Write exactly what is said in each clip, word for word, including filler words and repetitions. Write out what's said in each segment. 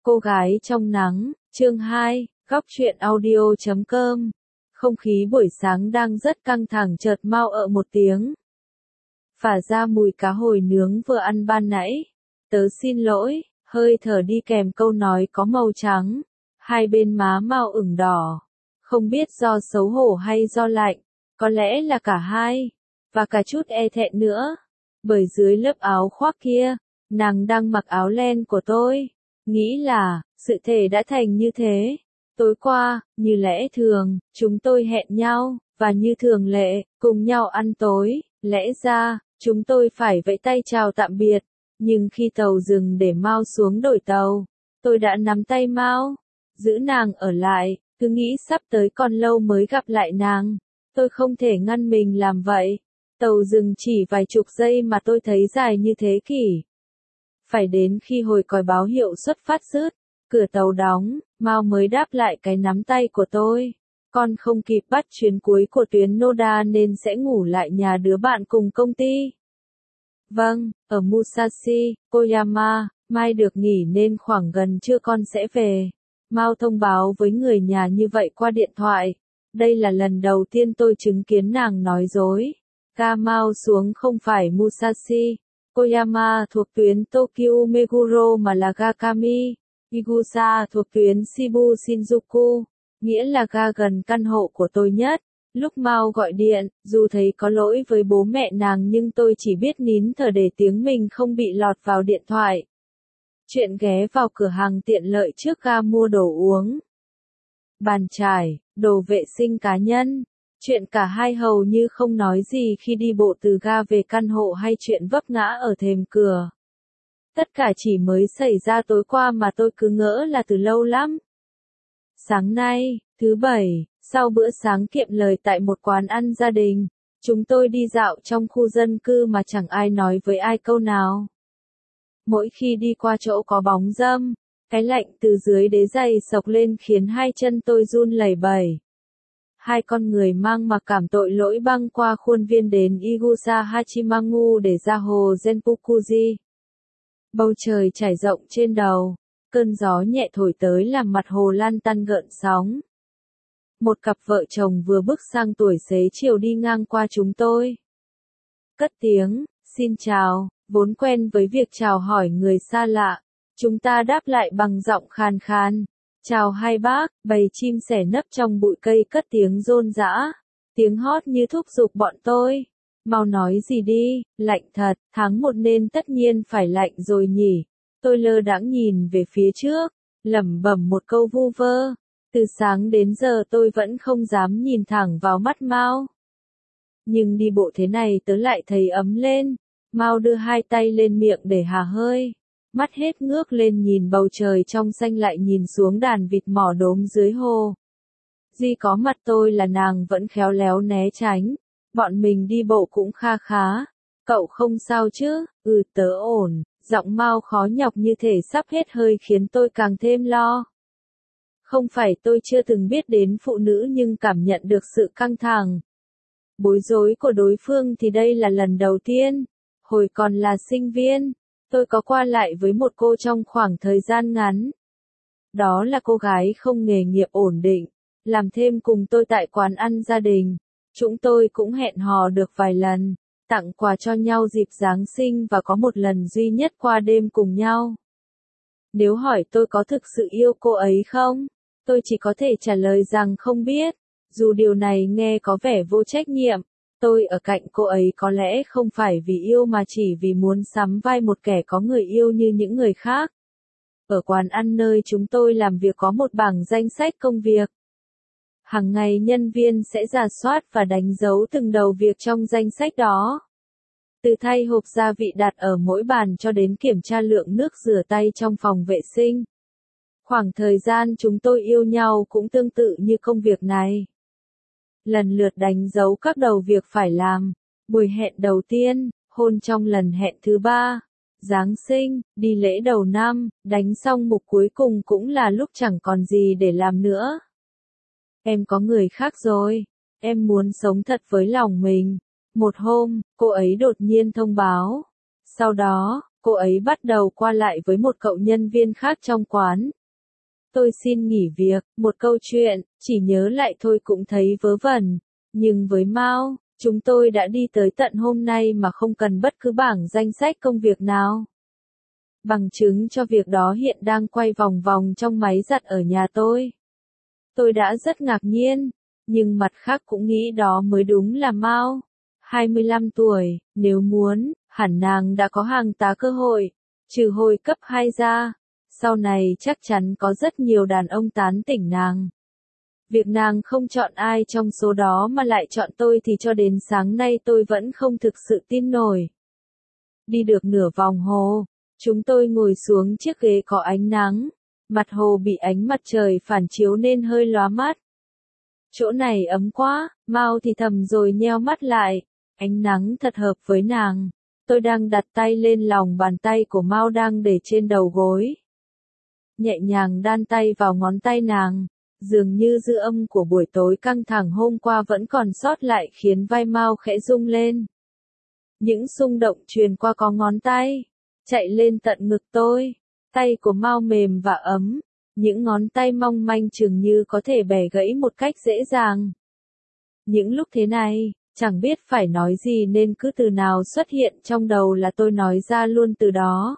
Cô gái trong nắng, chương hai, góc truyện audio chấm com. Không khí buổi sáng đang rất căng thẳng chợt mau ợ một tiếng. Phả ra mùi cá hồi nướng vừa ăn ban nãy. Tớ xin lỗi, hơi thở đi kèm câu nói có màu trắng. Hai bên má mau ửng đỏ. Không biết do xấu hổ hay do lạnh, có lẽ là cả hai, và cả chút e thẹn nữa. Bởi dưới lớp áo khoác kia, nàng đang mặc áo len của tôi. Nghĩ là, sự thể đã thành như thế. Tối qua, như lẽ thường, chúng tôi hẹn nhau, và như thường lệ, cùng nhau ăn tối. Lẽ ra, chúng tôi phải vẫy tay chào tạm biệt. Nhưng khi tàu dừng để Mao xuống đổi tàu, tôi đã nắm tay Mao, giữ nàng ở lại, cứ nghĩ sắp tới còn lâu mới gặp lại nàng. Tôi không thể ngăn mình làm vậy. Tàu dừng chỉ vài chục giây mà tôi thấy dài như thế kỷ. Phải đến khi hồi còi báo hiệu xuất phát rứt, cửa tàu đóng, Mao mới đáp lại cái nắm tay của tôi. Con không kịp bắt chuyến cuối của tuyến Noda nên sẽ ngủ lại nhà đứa bạn cùng công ty. Vâng, ở Musashi, Koyama, mai được nghỉ nên khoảng gần trưa con sẽ về. Mao thông báo với người nhà như vậy qua điện thoại. Đây là lần đầu tiên tôi chứng kiến nàng nói dối. Ga Mao xuống không phải Musashi, Koyama thuộc tuyến Tokyo Meguro mà là ga Kami, Igusa thuộc tuyến Shibu Shinjuku, nghĩa là ga gần căn hộ của tôi nhất. Lúc Mao gọi điện, dù thấy có lỗi với bố mẹ nàng nhưng tôi chỉ biết nín thở để tiếng mình không bị lọt vào điện thoại. Chuyện ghé vào cửa hàng tiện lợi trước ga mua đồ uống, bàn chải, đồ vệ sinh cá nhân. Chuyện cả hai hầu như không nói gì khi đi bộ từ ga về căn hộ hay chuyện vấp ngã ở thềm cửa. Tất cả chỉ mới xảy ra tối qua mà tôi cứ ngỡ là từ lâu lắm. Sáng nay, thứ bảy, sau bữa sáng kiệm lời tại một quán ăn gia đình, chúng tôi đi dạo trong khu dân cư mà chẳng ai nói với ai câu nào. Mỗi khi đi qua chỗ có bóng râm, cái lạnh từ dưới đế giày xộc lên khiến hai chân tôi run lẩy bẩy. Hai con người mang mặc cảm tội lỗi băng qua khuôn viên đến Igusa Hachimangu để ra hồ Zenpukuji. Bầu trời trải rộng trên đầu, cơn gió nhẹ thổi tới làm mặt hồ lan tăn gợn sóng. Một cặp vợ chồng vừa bước sang tuổi xế chiều đi ngang qua chúng tôi. Cất tiếng, xin chào, vốn quen với việc chào hỏi người xa lạ. Chúng ta đáp lại bằng giọng khàn khàn. Chào hai bác, bầy chim sẻ nấp trong bụi cây cất tiếng rôn rã. Tiếng hót như thúc giục bọn tôi. Mau nói gì đi, lạnh thật, tháng một nên tất nhiên phải lạnh rồi nhỉ. Tôi lơ đãng nhìn về phía trước, lẩm bẩm một câu vu vơ. Từ sáng đến giờ tôi vẫn không dám nhìn thẳng vào mắt Mao. Nhưng đi bộ thế này tớ lại thấy ấm lên. Mao đưa hai tay lên miệng để hà hơi. Mắt hết ngước lên nhìn bầu trời trong xanh lại nhìn xuống đàn vịt mỏ đốm dưới hồ. Duy có mặt tôi là nàng vẫn khéo léo né tránh. Bọn mình đi bộ cũng kha khá. Cậu không sao chứ? Ừ tớ ổn. Giọng Mao khó nhọc như thể sắp hết hơi khiến tôi càng thêm lo. Không phải tôi chưa từng biết đến phụ nữ nhưng cảm nhận được sự căng thẳng, bối rối của đối phương thì đây là lần đầu tiên. Hồi còn là sinh viên, tôi có qua lại với một cô trong khoảng thời gian ngắn. Đó là cô gái không nghề nghiệp ổn định, làm thêm cùng tôi tại quán ăn gia đình. Chúng tôi cũng hẹn hò được vài lần, tặng quà cho nhau dịp Giáng sinh và có một lần duy nhất qua đêm cùng nhau. Nếu hỏi tôi có thực sự yêu cô ấy không, tôi chỉ có thể trả lời rằng không biết. Dù điều này nghe có vẻ vô trách nhiệm, tôi ở cạnh cô ấy có lẽ không phải vì yêu mà chỉ vì muốn sắm vai một kẻ có người yêu như những người khác. Ở quán ăn nơi chúng tôi làm việc có một bảng danh sách công việc. Hàng ngày nhân viên sẽ rà soát và đánh dấu từng đầu việc trong danh sách đó. Từ thay hộp gia vị đặt ở mỗi bàn cho đến kiểm tra lượng nước rửa tay trong phòng vệ sinh. Khoảng thời gian chúng tôi yêu nhau cũng tương tự như công việc này. Lần lượt đánh dấu các đầu việc phải làm. Buổi hẹn đầu tiên, hôn trong lần hẹn thứ ba, Giáng sinh, đi lễ đầu năm, đánh xong mục cuối cùng cũng là lúc chẳng còn gì để làm nữa. Em có người khác rồi, em muốn sống thật với lòng mình. Một hôm, cô ấy đột nhiên thông báo. Sau đó, cô ấy bắt đầu qua lại với một cậu nhân viên khác trong quán. Tôi xin nghỉ việc, một câu chuyện, chỉ nhớ lại thôi cũng thấy vớ vẩn. Nhưng với Mao, chúng tôi đã đi tới tận hôm nay mà không cần bất cứ bảng danh sách công việc nào. Bằng chứng cho việc đó hiện đang quay vòng vòng trong máy giặt ở nhà tôi. Tôi đã rất ngạc nhiên, nhưng mặt khác cũng nghĩ đó mới đúng là Mao. hai mươi lăm tuổi, nếu muốn, hẳn nàng đã có hàng tá cơ hội, trừ hồi cấp hai ra. Sau này chắc chắn có rất nhiều đàn ông tán tỉnh nàng. Việc nàng không chọn ai trong số đó mà lại chọn tôi thì cho đến sáng nay tôi vẫn không thực sự tin nổi. Đi được nửa vòng hồ, chúng tôi ngồi xuống chiếc ghế có ánh nắng. Mặt hồ bị ánh mặt trời phản chiếu nên hơi lóa mắt. Chỗ này ấm quá, Mao thì thầm rồi nheo mắt lại. Ánh nắng thật hợp với nàng. Tôi đang đặt tay lên lòng bàn tay của Mao đang để trên đầu gối. Nhẹ nhàng đan tay vào ngón tay nàng. Dường như dư âm của buổi tối căng thẳng hôm qua vẫn còn sót lại khiến vai Mao khẽ rung lên. Những xung động truyền qua có ngón tay, chạy lên tận ngực tôi. Tay của Mao mềm và ấm, những ngón tay mong manh chừng như có thể bẻ gãy một cách dễ dàng. Những lúc thế này, chẳng biết phải nói gì nên cứ từ nào xuất hiện trong đầu là tôi nói ra luôn từ đó.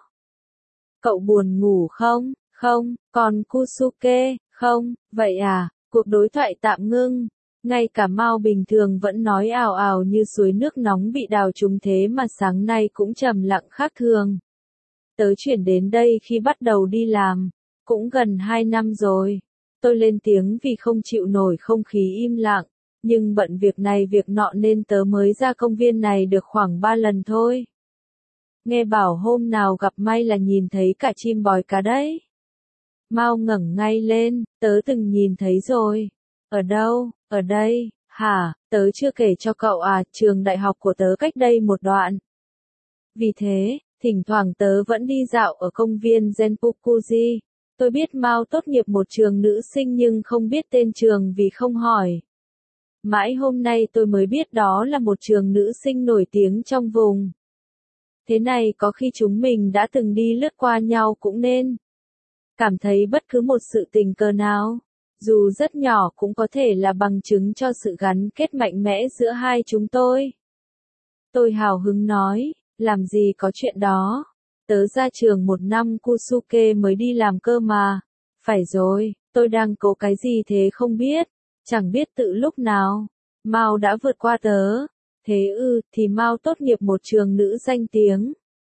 Cậu buồn ngủ không? Không, còn Kusuke, không, vậy à, cuộc đối thoại tạm ngưng. Ngay cả Mao bình thường vẫn nói ào ào như suối nước nóng bị đào trúng thế mà sáng nay cũng trầm lặng khác thường. Tớ chuyển đến đây khi bắt đầu đi làm, cũng gần hai năm rồi. Tôi lên tiếng vì không chịu nổi không khí im lặng, nhưng bận việc này việc nọ nên tớ mới ra công viên này được khoảng ba lần thôi. Nghe bảo hôm nào gặp may là nhìn thấy cả chim bói cá đấy. Mao ngẩng ngay lên, tớ từng nhìn thấy rồi. Ở đâu, ở đây, hả, tớ chưa kể cho cậu à, trường đại học của tớ cách đây một đoạn. Vì thế, thỉnh thoảng tớ vẫn đi dạo ở công viên Zenpukuji. Tôi biết Mao tốt nghiệp một trường nữ sinh nhưng không biết tên trường vì không hỏi. Mãi hôm nay tôi mới biết đó là một trường nữ sinh nổi tiếng trong vùng. Thế này có khi chúng mình đã từng đi lướt qua nhau cũng nên. Cảm thấy bất cứ một sự tình cờ nào, dù rất nhỏ cũng có thể là bằng chứng cho sự gắn kết mạnh mẽ giữa hai chúng tôi. Tôi hào hứng nói, làm gì có chuyện đó. Tớ ra trường một năm Kusuke mới đi làm cơ mà. Phải rồi, tôi đang cố cái gì thế không biết. Chẳng biết tự lúc nào. Mao đã vượt qua tớ. Thế ư, thì Mao tốt nghiệp một trường nữ danh tiếng.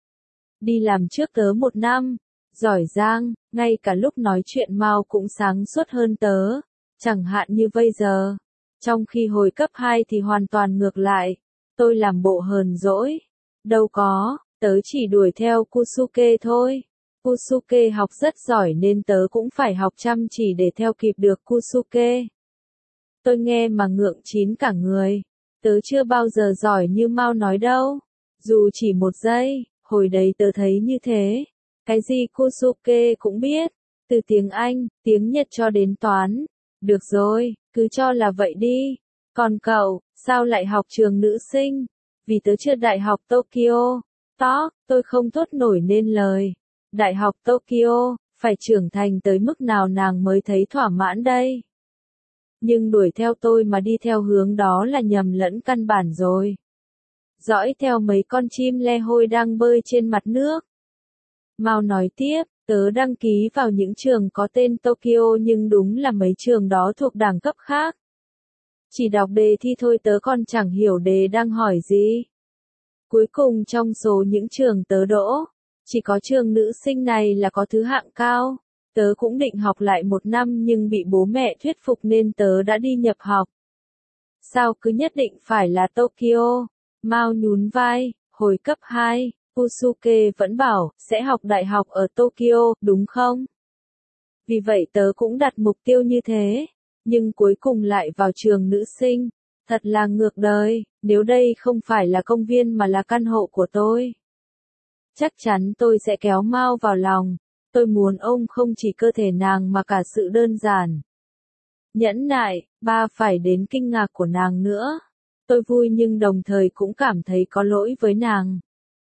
Đi làm trước tớ một năm. Giỏi giang, ngay cả lúc nói chuyện Mao cũng sáng suốt hơn tớ. Chẳng hạn như bây giờ. Trong khi hồi cấp hai thì hoàn toàn ngược lại. Tôi làm bộ hờn dỗi. Đâu có, tớ chỉ đuổi theo Kusuke thôi. Kusuke học rất giỏi nên tớ cũng phải học chăm chỉ để theo kịp được Kusuke. Tôi nghe mà ngượng chín cả người. Tớ chưa bao giờ giỏi như Mao nói đâu. Dù chỉ một giây, hồi đấy tớ thấy như thế. Cái gì Kusuke cũng biết. Từ tiếng Anh, tiếng Nhật cho đến toán. Được rồi, cứ cho là vậy đi. Còn cậu, sao lại học trường nữ sinh? Vì tớ chưa đại học Tokyo. Tó, tôi không thốt nổi nên lời. Đại học Tokyo, phải trưởng thành tới mức nào nàng mới thấy thỏa mãn đây? Nhưng đuổi theo tôi mà đi theo hướng đó là nhầm lẫn căn bản rồi. Dõi theo mấy con chim le hôi đang bơi trên mặt nước. Mao nói tiếp, tớ đăng ký vào những trường có tên Tokyo nhưng đúng là mấy trường đó thuộc đẳng cấp khác. Chỉ đọc đề thi thôi tớ còn chẳng hiểu đề đang hỏi gì. Cuối cùng trong số những trường tớ đỗ, chỉ có trường nữ sinh này là có thứ hạng cao. Tớ cũng định học lại một năm nhưng bị bố mẹ thuyết phục nên tớ đã đi nhập học. Sao cứ nhất định phải là Tokyo? Mao nhún vai, hồi cấp hai, Kusuke vẫn bảo, sẽ học đại học ở Tokyo, đúng không? Vì vậy tớ cũng đặt mục tiêu như thế, nhưng cuối cùng lại vào trường nữ sinh. Thật là ngược đời, nếu đây không phải là công viên mà là căn hộ của tôi. Chắc chắn tôi sẽ kéo Mao vào lòng. Tôi muốn ôm không chỉ cơ thể nàng mà cả sự đơn giản. Nhẫn nại, ba phải đến kinh ngạc của nàng nữa. Tôi vui nhưng đồng thời cũng cảm thấy có lỗi với nàng.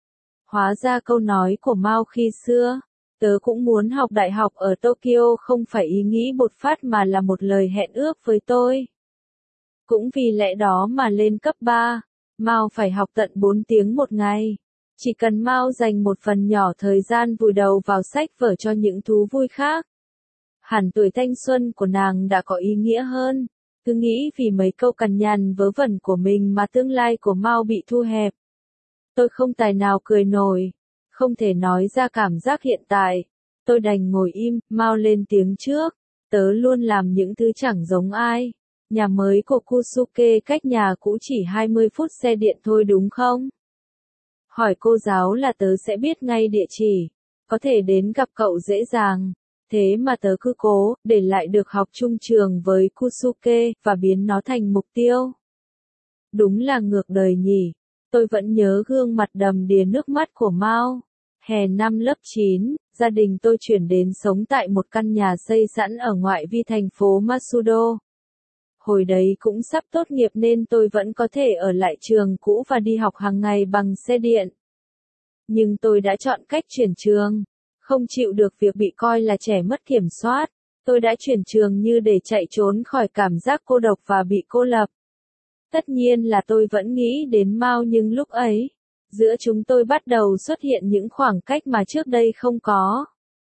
Hóa ra câu nói của Mao khi xưa, tớ cũng muốn học đại học ở Tokyo không phải ý nghĩ bột phát mà là một lời hẹn ước với tôi. Cũng vì lẽ đó mà lên cấp ba, Mao phải học tận bốn tiếng một ngày. Chỉ cần Mao dành một phần nhỏ thời gian vùi đầu vào sách vở cho những thú vui khác. Hẳn tuổi thanh xuân của nàng đã có ý nghĩa hơn. Cứ nghĩ vì mấy câu cằn nhằn vớ vẩn của mình mà tương lai của Mao bị thu hẹp. Tôi không tài nào cười nổi, không thể nói ra cảm giác hiện tại. Tôi đành ngồi im, Mao lên tiếng trước. Tớ luôn làm những thứ chẳng giống ai. Nhà mới của Kusuke cách nhà cũ chỉ hai mươi phút xe điện thôi đúng không? Hỏi cô giáo là tớ sẽ biết ngay địa chỉ. Có thể đến gặp cậu dễ dàng. Thế mà tớ cứ cố, để lại được học chung trường với Kusuke, và biến nó thành mục tiêu. Đúng là ngược đời nhỉ. Tôi vẫn nhớ gương mặt đầm đìa nước mắt của Mao. Hè năm lớp chín, gia đình tôi chuyển đến sống tại một căn nhà xây sẵn ở ngoại vi thành phố Masudo. Hồi đấy cũng sắp tốt nghiệp nên tôi vẫn có thể ở lại trường cũ và đi học hàng ngày bằng xe điện. Nhưng tôi đã chọn cách chuyển trường. Không chịu được việc bị coi là trẻ mất kiểm soát. Tôi đã chuyển trường như để chạy trốn khỏi cảm giác cô độc và bị cô lập. Tất nhiên là tôi vẫn nghĩ đến Mao nhưng lúc ấy, giữa chúng tôi bắt đầu xuất hiện những khoảng cách mà trước đây không có.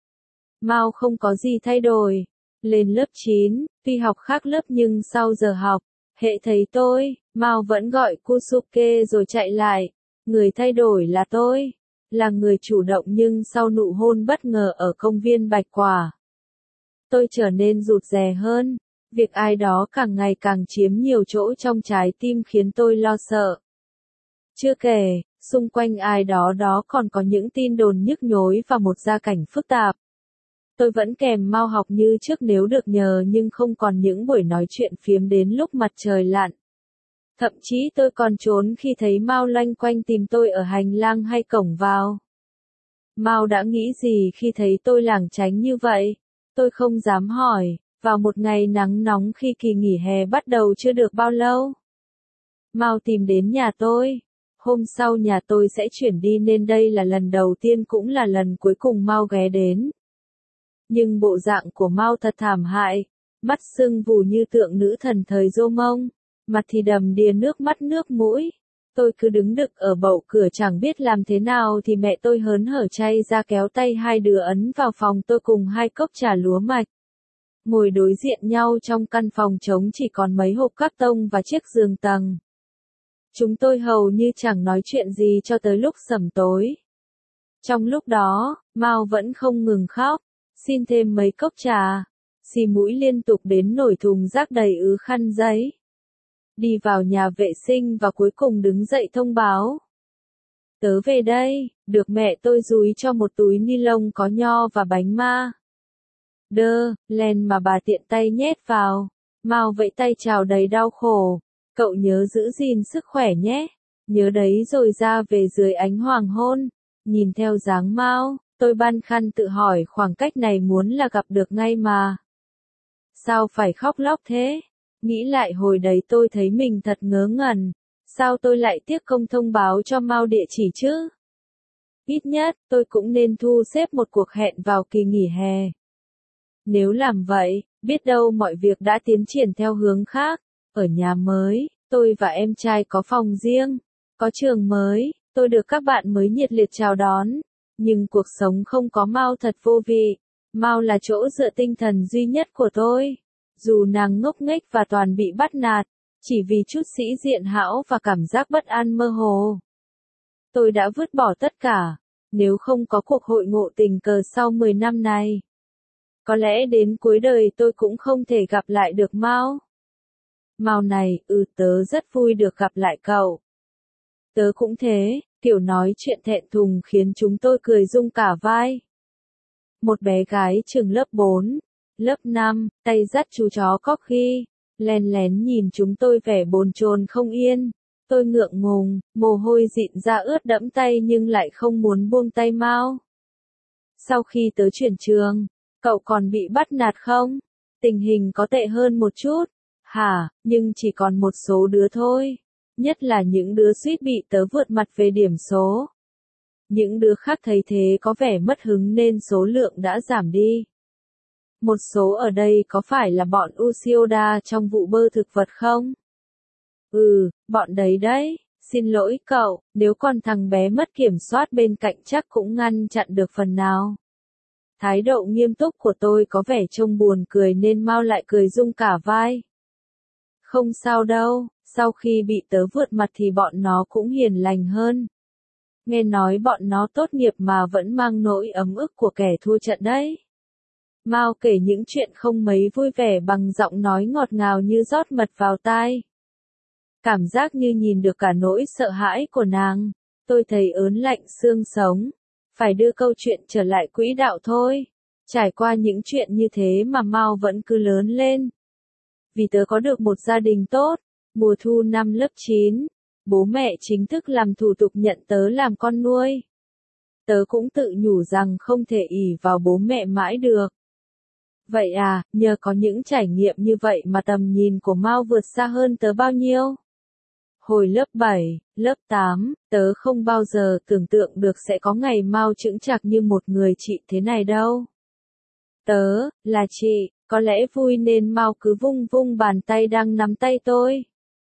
Mao không có gì thay đổi. Lên lớp chín, tuy học khác lớp nhưng sau giờ học, hễ thấy tôi, Mao vẫn gọi Kusuke rồi chạy lại. Người thay đổi là tôi. Là người chủ động nhưng sau nụ hôn bất ngờ ở công viên Bạch Quả, tôi trở nên rụt rè hơn. Việc ai đó càng ngày càng chiếm nhiều chỗ trong trái tim khiến tôi lo sợ. Chưa kể, xung quanh ai đó đó còn có những tin đồn nhức nhối và một gia cảnh phức tạp. Tôi vẫn kèm Mao học như trước nếu được nhờ nhưng không còn những buổi nói chuyện phiếm đến lúc mặt trời lặn. Thậm chí tôi còn trốn khi thấy Mao loanh quanh tìm tôi ở hành lang hay cổng vào. Mao đã nghĩ gì khi thấy tôi lảng tránh như vậy? Tôi không dám hỏi. Vào một ngày nắng nóng khi kỳ nghỉ hè bắt đầu chưa được bao lâu, Mao tìm đến nhà tôi. Hôm sau nhà tôi sẽ chuyển đi nên đây là lần đầu tiên cũng là lần cuối cùng Mao ghé đến. Nhưng bộ dạng của Mao thật thảm hại, mắt sưng vù như tượng nữ thần thời Joseon, mặt thì đầm đìa nước mắt nước mũi. Tôi cứ đứng đực ở bậu cửa chẳng biết làm thế nào thì mẹ tôi hớn hở chay ra kéo tay hai đứa ấn vào phòng tôi cùng hai cốc trà lúa mạch. Ngồi đối diện nhau trong căn phòng trống chỉ còn mấy hộp các tông và chiếc giường tầng. Chúng tôi hầu như chẳng nói chuyện gì cho tới lúc sẩm tối. Trong lúc đó, Mao vẫn không ngừng khóc, xin thêm mấy cốc trà, xì mũi liên tục đến nổi thùng rác đầy ứ khăn giấy. Đi vào nhà vệ sinh và cuối cùng đứng dậy thông báo. Tớ về đây, được mẹ tôi dúi cho một túi ni lông có nho và bánh ma. Đơ, len mà bà tiện tay nhét vào. Mao vẫy tay chào đầy đau khổ. Cậu nhớ giữ gìn sức khỏe nhé. Nhớ đấy rồi ra về dưới ánh hoàng hôn. Nhìn theo dáng Mao, tôi băn khoăn tự hỏi khoảng cách này muốn là gặp được ngay mà. Sao phải khóc lóc thế? Nghĩ lại hồi đấy tôi thấy mình thật ngớ ngẩn. Sao tôi lại tiếc không thông báo cho Mao địa chỉ chứ? Ít nhất, tôi cũng nên thu xếp một cuộc hẹn vào kỳ nghỉ hè. Nếu làm vậy, biết đâu mọi việc đã tiến triển theo hướng khác. Ở nhà mới, tôi và em trai có phòng riêng, có trường mới, tôi được các bạn mới nhiệt liệt chào đón. Nhưng cuộc sống không có Mao thật vô vị. Mao là chỗ dựa tinh thần duy nhất của tôi. Dù nàng ngốc nghếch và toàn bị bắt nạt, chỉ vì chút sĩ diện hão và cảm giác bất an mơ hồ. Tôi đã vứt bỏ tất cả. Nếu không có cuộc hội ngộ tình cờ sau mười năm này, có lẽ đến cuối đời tôi cũng không thể gặp lại được Mao. Mao này, ừ tớ rất vui được gặp lại cậu. Tớ cũng thế, kiểu nói chuyện thẹn thùng khiến chúng tôi cười rung cả vai. Một bé gái trường lớp bốn, lớp năm, tay dắt chú chó Corgi, lén lén nhìn chúng tôi vẻ bồn chồn không yên. Tôi ngượng ngùng, mồ hôi dịn ra ướt đẫm tay nhưng lại không muốn buông tay Mao. Sau khi tớ chuyển trường, cậu còn bị bắt nạt không? Tình hình có tệ hơn một chút. Hả, nhưng chỉ còn một số đứa thôi. Nhất là những đứa suýt bị tớ vượt mặt về điểm số. Những đứa khác thấy thế có vẻ mất hứng nên số lượng đã giảm đi. Một số ở đây có phải là bọn Uchiyoda trong vụ bơ thực vật không? Ừ, bọn đấy đấy. Xin lỗi cậu, nếu còn thằng bé mất kiểm soát bên cạnh chắc cũng ngăn chặn được phần nào. Thái độ nghiêm túc của tôi có vẻ trông buồn cười nên Mao lại cười rung cả vai. Không sao đâu, sau khi bị tớ vượt mặt thì bọn nó cũng hiền lành hơn. Nghe nói bọn nó tốt nghiệp mà vẫn mang nỗi ấm ức của kẻ thua trận đấy. Mao kể những chuyện không mấy vui vẻ bằng giọng nói ngọt ngào như rót mật vào tai. Cảm giác như nhìn được cả nỗi sợ hãi của nàng, tôi thấy ớn lạnh xương sống. Phải đưa câu chuyện trở lại quỹ đạo thôi. Trải qua những chuyện như thế mà Mao vẫn cứ lớn lên. Vì tớ có được một gia đình tốt, mùa thu năm lớp chín, bố mẹ chính thức làm thủ tục nhận tớ làm con nuôi. Tớ cũng tự nhủ rằng không thể ỷ vào bố mẹ mãi được. Vậy à, nhờ có những trải nghiệm như vậy mà tầm nhìn của Mao vượt xa hơn tớ bao nhiêu? Hồi lớp bảy, lớp tám, tớ không bao giờ tưởng tượng được sẽ có ngày Mao chững chạc như một người chị thế này đâu. Tớ, là chị, có lẽ vui nên Mao cứ vung vung bàn tay đang nắm tay tôi.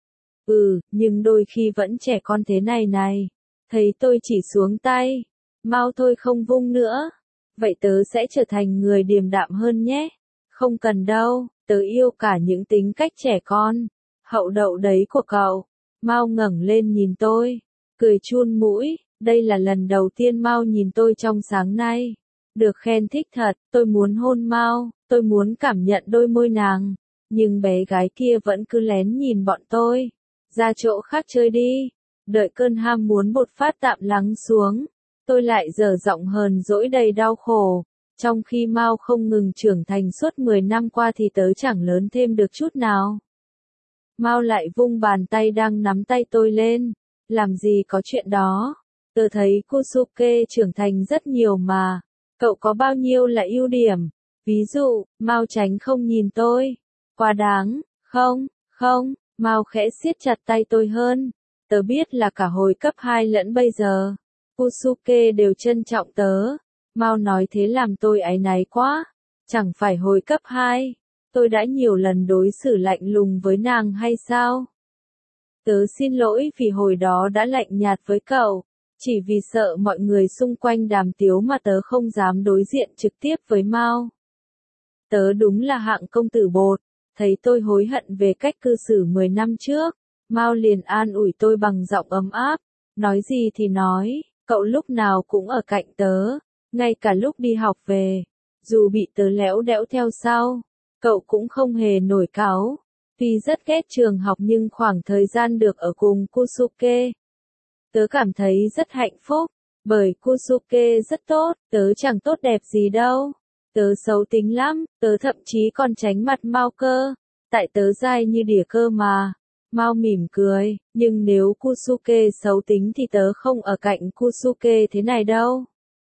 Ừ, nhưng đôi khi vẫn trẻ con thế này này. Thấy tôi chỉ xuống tay. Mao thôi không vung nữa. Vậy tớ sẽ trở thành người điềm đạm hơn nhé. Không cần đâu, tớ yêu cả những tính cách trẻ con. Hậu đậu đấy của cậu. Mao ngẩng lên nhìn tôi, cười chun mũi, đây là lần đầu tiên Mao nhìn tôi trong sáng nay. Được khen thích thật, tôi muốn hôn Mao, tôi muốn cảm nhận đôi môi nàng, nhưng bé gái kia vẫn cứ lén nhìn bọn tôi. Ra chỗ khác chơi đi, đợi cơn ham muốn bột phát tạm lắng xuống, tôi lại dở giọng hờn dỗi đầy đau khổ. Trong khi Mao không ngừng trưởng thành suốt mười năm qua thì tớ chẳng lớn thêm được chút nào. Mao lại vung bàn tay đang nắm tay tôi lên. Làm gì có chuyện đó. Tớ thấy Kusuke trưởng thành rất nhiều mà. Cậu có bao nhiêu là ưu điểm? Ví dụ, Mao tránh không nhìn tôi. Quá đáng, không, không, Mao khẽ siết chặt tay tôi hơn. Tớ biết là cả hồi cấp hai lẫn bây giờ, Kusuke đều trân trọng tớ. Mao nói thế làm tôi áy náy quá. Chẳng phải hồi cấp hai. Tôi đã nhiều lần đối xử lạnh lùng với nàng hay sao? Tớ xin lỗi vì hồi đó đã lạnh nhạt với cậu, chỉ vì sợ mọi người xung quanh đàm tiếu mà tớ không dám đối diện trực tiếp với Mao. Tớ đúng là hạng công tử bột, thấy tôi hối hận về cách cư xử mười năm trước, Mao liền an ủi tôi bằng giọng ấm áp, nói gì thì nói, cậu lúc nào cũng ở cạnh tớ, ngay cả lúc đi học về, dù bị tớ léo đẽo theo sau. Cậu cũng không hề nổi cáu. Tuy rất ghét trường học nhưng khoảng thời gian được ở cùng Kusuke, tớ cảm thấy rất hạnh phúc. Bởi Kusuke rất tốt, tớ chẳng tốt đẹp gì đâu. Tớ xấu tính lắm, tớ thậm chí còn tránh mặt Mao cơ. Tại tớ dai như đỉa cơ mà. Mao mỉm cười, nhưng nếu Kusuke xấu tính thì tớ không ở cạnh Kusuke thế này đâu.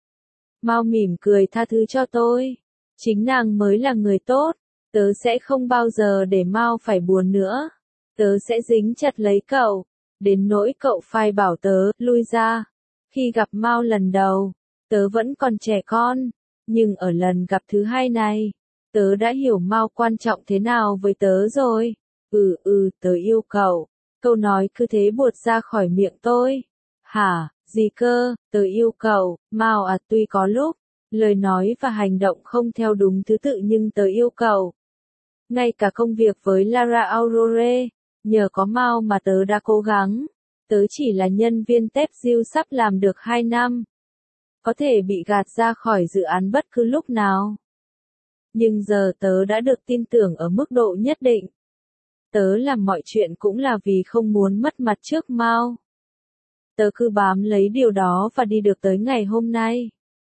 Mao mỉm cười tha thứ cho tôi. Chính nàng mới là người tốt. Tớ sẽ không bao giờ để Mao phải buồn nữa. Tớ sẽ dính chặt lấy cậu. Đến nỗi cậu phải bảo tớ, lui ra. Khi gặp Mao lần đầu, tớ vẫn còn trẻ con. Nhưng ở lần gặp thứ hai này, tớ đã hiểu Mao quan trọng thế nào với tớ rồi. Ừ ừ, tớ yêu cậu. Câu nói cứ thế buột ra khỏi miệng tôi. Hả, gì cơ, tớ yêu cậu, Mao à tuy có lúc, lời nói và hành động không theo đúng thứ tự nhưng tớ yêu cậu. Ngay cả công việc với Lara Aurore, nhờ có Mao mà tớ đã cố gắng. Tớ chỉ là nhân viên tép diêu sắp làm được hai năm. Có thể bị gạt ra khỏi dự án bất cứ lúc nào. Nhưng giờ tớ đã được tin tưởng ở mức độ nhất định. Tớ làm mọi chuyện cũng là vì không muốn mất mặt trước Mao. Tớ cứ bám lấy điều đó và đi được tới ngày hôm nay.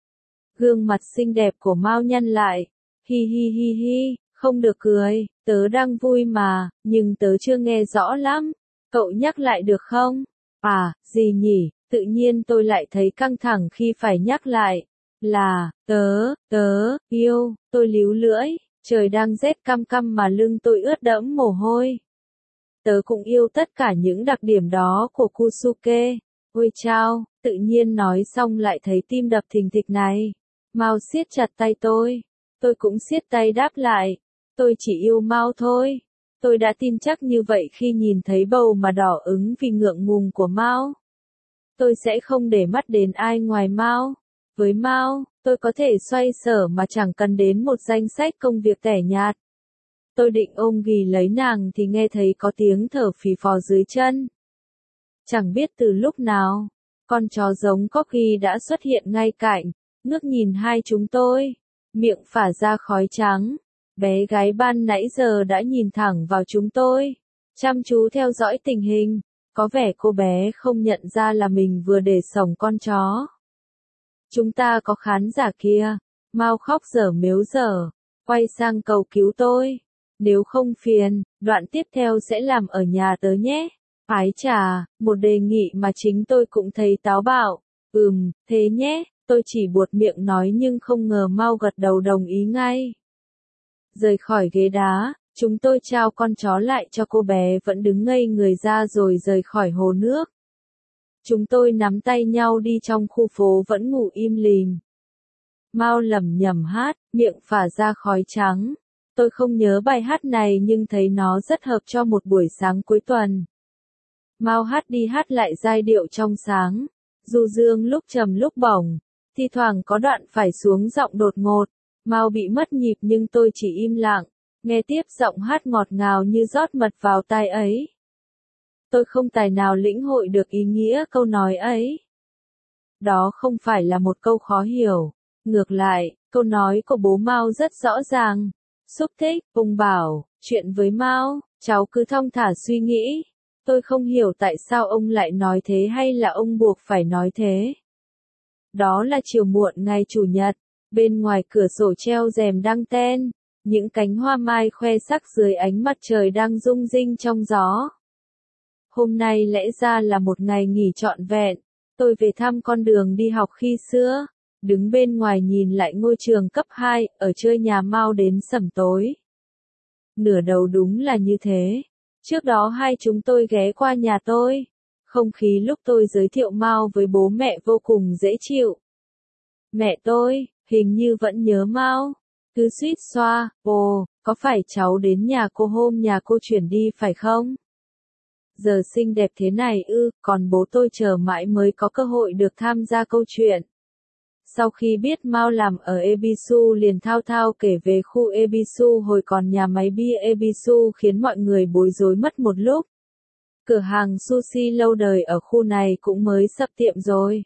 Gương mặt xinh đẹp của Mao nhăn lại. Hi hi hi hi, không được cười, tớ đang vui mà, nhưng tớ chưa nghe rõ lắm. Cậu nhắc lại được không? À, gì nhỉ, tự nhiên tôi lại thấy căng thẳng khi phải nhắc lại. Là, tớ, tớ, yêu, tôi líu lưỡi, trời đang rét căm căm mà lưng tôi ướt đẫm mồ hôi. Tớ cũng yêu tất cả những đặc điểm đó của Kusuke. Ôi chao, tự nhiên nói xong lại thấy tim đập thình thịch này. Mao siết chặt tay tôi. Tôi cũng siết tay đáp lại. Tôi chỉ yêu Mao thôi. Tôi đã tin chắc như vậy khi nhìn thấy bầu mà đỏ ứng vì ngượng ngùng của Mao. Tôi sẽ không để mắt đến ai ngoài Mao. Với Mao, tôi có thể xoay sở mà chẳng cần đến một danh sách công việc tẻ nhạt. Tôi định ôm ghì lấy nàng thì nghe thấy có tiếng thở phì phò dưới chân. Chẳng biết từ lúc nào, con chó giống Corgi đã xuất hiện ngay cạnh, ngước nhìn hai chúng tôi, miệng phả ra khói trắng. Bé gái ban nãy giờ đã nhìn thẳng vào chúng tôi, chăm chú theo dõi tình hình, có vẻ cô bé không nhận ra là mình vừa để sổng con chó. Chúng ta có khán giả kia, Mao khóc dở mếu dở, quay sang cầu cứu tôi. Nếu không phiền, đoạn tiếp theo sẽ làm ở nhà tớ nhé. Ái chà, một đề nghị mà chính tôi cũng thấy táo bạo. Ừm, thế nhé, tôi chỉ buột miệng nói nhưng không ngờ Mao gật đầu đồng ý ngay. Rời khỏi ghế đá, chúng tôi trao con chó lại cho cô bé vẫn đứng ngây người ra rồi rời khỏi hồ nước. Chúng tôi nắm tay nhau đi trong khu phố vẫn ngủ im lìm. Mao lẩm nhẩm hát, miệng phả ra khói trắng. Tôi không nhớ bài hát này nhưng thấy nó rất hợp cho một buổi sáng cuối tuần. Mao hát đi hát lại giai điệu trong sáng, du dương lúc trầm lúc bổng, thi thoảng có đoạn phải xuống giọng đột ngột. Mao bị mất nhịp nhưng tôi chỉ im lặng, nghe tiếp giọng hát ngọt ngào như rót mật vào tai ấy. Tôi không tài nào lĩnh hội được ý nghĩa câu nói ấy. Đó không phải là một câu khó hiểu, ngược lại, câu nói của bố Mao rất rõ ràng. Xúc thích, ông bảo, chuyện với Mao, cháu cứ thong thả suy nghĩ. Tôi không hiểu tại sao ông lại nói thế hay là ông buộc phải nói thế. Đó là chiều muộn ngày Chủ nhật, bên ngoài cửa sổ treo rèm đăng ten, những cánh hoa mai khoe sắc dưới ánh mặt trời đang rung rinh trong gió. Hôm nay lẽ ra là một ngày nghỉ trọn vẹn, tôi về thăm con đường đi học khi xưa, đứng bên ngoài nhìn lại ngôi trường cấp hai, ở chơi nhà Mao đến sẩm tối. Nửa đầu đúng là như thế. Trước đó hai chúng tôi ghé qua nhà tôi. Không khí lúc tôi giới thiệu Mao với bố mẹ vô cùng dễ chịu. Mẹ tôi, hình như vẫn nhớ Mao. Cứ suýt xoa, ồ, có phải cháu đến nhà cô hôm nhà cô chuyển đi phải không? Giờ xinh đẹp thế này ư, còn bố tôi chờ mãi mới có cơ hội được tham gia câu chuyện. Sau khi biết Mao làm ở Ebisu liền thao thao kể về khu Ebisu hồi còn nhà máy bia Ebisu khiến mọi người bối rối mất một lúc. Cửa hàng sushi lâu đời ở khu này cũng mới sập tiệm rồi.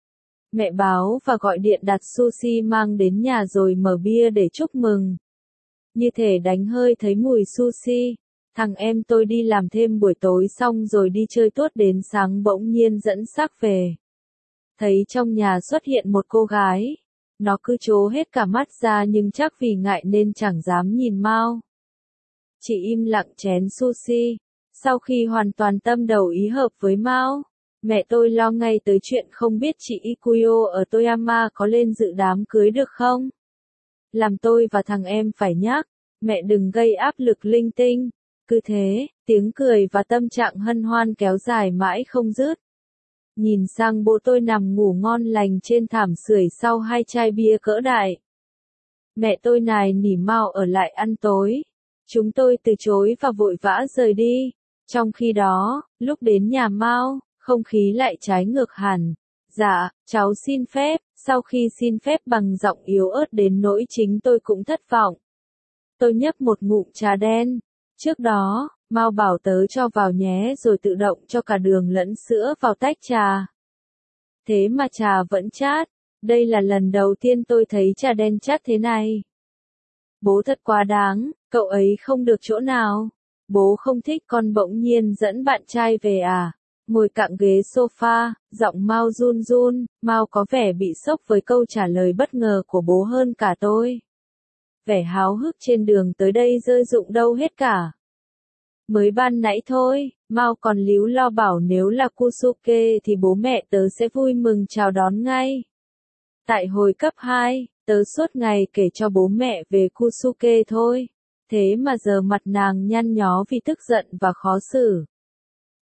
Mẹ báo và gọi điện đặt sushi mang đến nhà rồi mở bia để chúc mừng. Như thể đánh hơi thấy mùi sushi. Thằng em tôi đi làm thêm buổi tối xong rồi đi chơi tuốt đến sáng bỗng nhiên dẫn xác về. Thấy trong nhà xuất hiện một cô gái. Nó cứ trố hết cả mắt ra nhưng chắc vì ngại nên chẳng dám nhìn Mao. Chị im lặng chén sushi. Sau khi hoàn toàn tâm đầu ý hợp với Mao, mẹ tôi lo ngay tới chuyện không biết chị Ikuyo ở Toyama có lên dự đám cưới được không. Làm tôi và thằng em phải nhắc, mẹ đừng gây áp lực linh tinh. Cứ thế, tiếng cười và tâm trạng hân hoan kéo dài mãi không dứt. Nhìn sang bố tôi nằm ngủ ngon lành trên thảm sưởi sau hai chai bia cỡ đại. Mẹ tôi nài nỉ Mao ở lại ăn tối. Chúng tôi từ chối và vội vã rời đi. Trong khi đó, lúc đến nhà Mao, không khí lại trái ngược hẳn. Dạ, cháu xin phép. Sau khi xin phép bằng giọng yếu ớt đến nỗi chính tôi cũng thất vọng. Tôi nhấp một ngụm trà đen. Trước đó, Mao bảo tớ cho vào nhé rồi tự động cho cả đường lẫn sữa vào tách trà. Thế mà trà vẫn chát. Đây là lần đầu tiên tôi thấy trà đen chát thế này. Bố thật quá đáng, cậu ấy không được chỗ nào. Bố không thích con bỗng nhiên dẫn bạn trai về à? Ngồi cạnh ghế sofa, giọng Mao run run, Mao có vẻ bị sốc với câu trả lời bất ngờ của bố hơn cả tôi. Vẻ háo hức trên đường tới đây rơi rụng đâu hết cả. Mới ban nãy thôi, Mao còn líu lo bảo nếu là Kusuke thì bố mẹ tớ sẽ vui mừng chào đón ngay. Tại hồi cấp hai, tớ suốt ngày kể cho bố mẹ về Kusuke thôi. Thế mà giờ mặt nàng nhăn nhó vì tức giận và khó xử.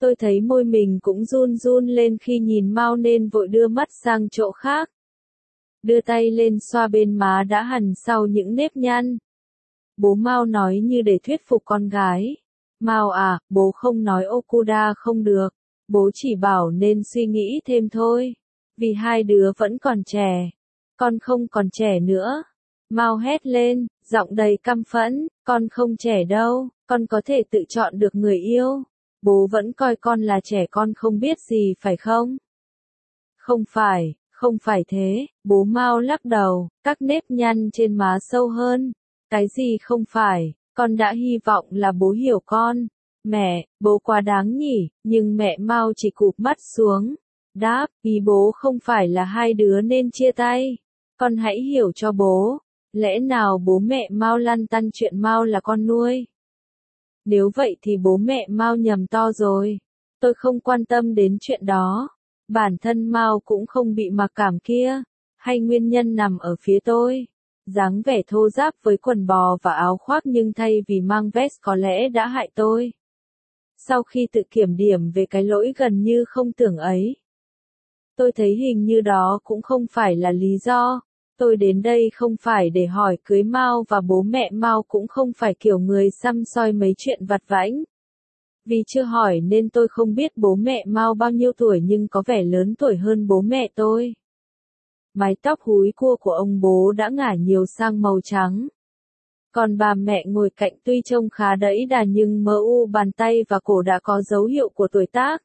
Tôi thấy môi mình cũng run run lên khi nhìn Mao nên vội đưa mắt sang chỗ khác. Đưa tay lên xoa bên má đã hằn sau những nếp nhăn. Bố Mao nói như để thuyết phục con gái. Mao à, bố không nói Okuda không được. Bố chỉ bảo nên suy nghĩ thêm thôi. Vì hai đứa vẫn còn trẻ. Con không còn trẻ nữa. Mao hét lên, giọng đầy căm phẫn. Con không trẻ đâu, con có thể tự chọn được người yêu. Bố vẫn coi con là trẻ con không biết gì phải không? Không phải, không phải thế. Bố Mao lắc đầu, các nếp nhăn trên má sâu hơn. Cái gì không phải, con đã hy vọng là bố hiểu con. Mẹ, bố quá đáng nhỉ, nhưng mẹ Mao chỉ cụp mắt xuống. Đáp, ý bố không phải là hai đứa nên chia tay. Con hãy hiểu cho bố. Lẽ nào bố mẹ Mao lăn tăn chuyện Mao là con nuôi? Nếu vậy thì bố mẹ Mao nhầm to rồi. Tôi không quan tâm đến chuyện đó. Bản thân Mao cũng không bị mặc cảm kia. Hay nguyên nhân nằm ở phía tôi. Dáng vẻ thô ráp với quần bò và áo khoác nhưng thay vì mang vest có lẽ đã hại tôi. Sau khi tự kiểm điểm về cái lỗi gần như không tưởng ấy, tôi thấy hình như đó cũng không phải là lý do. Tôi đến đây không phải để hỏi cưới Mao và bố mẹ Mao cũng không phải kiểu người săm soi mấy chuyện vặt vãnh. Vì chưa hỏi nên tôi không biết bố mẹ Mao bao nhiêu tuổi nhưng có vẻ lớn tuổi hơn bố mẹ tôi. Mái tóc húi cua của ông bố đã ngả nhiều sang màu trắng. Còn bà mẹ ngồi cạnh tuy trông khá đẫy đà nhưng mờ u bàn tay và cổ đã có dấu hiệu của tuổi tác.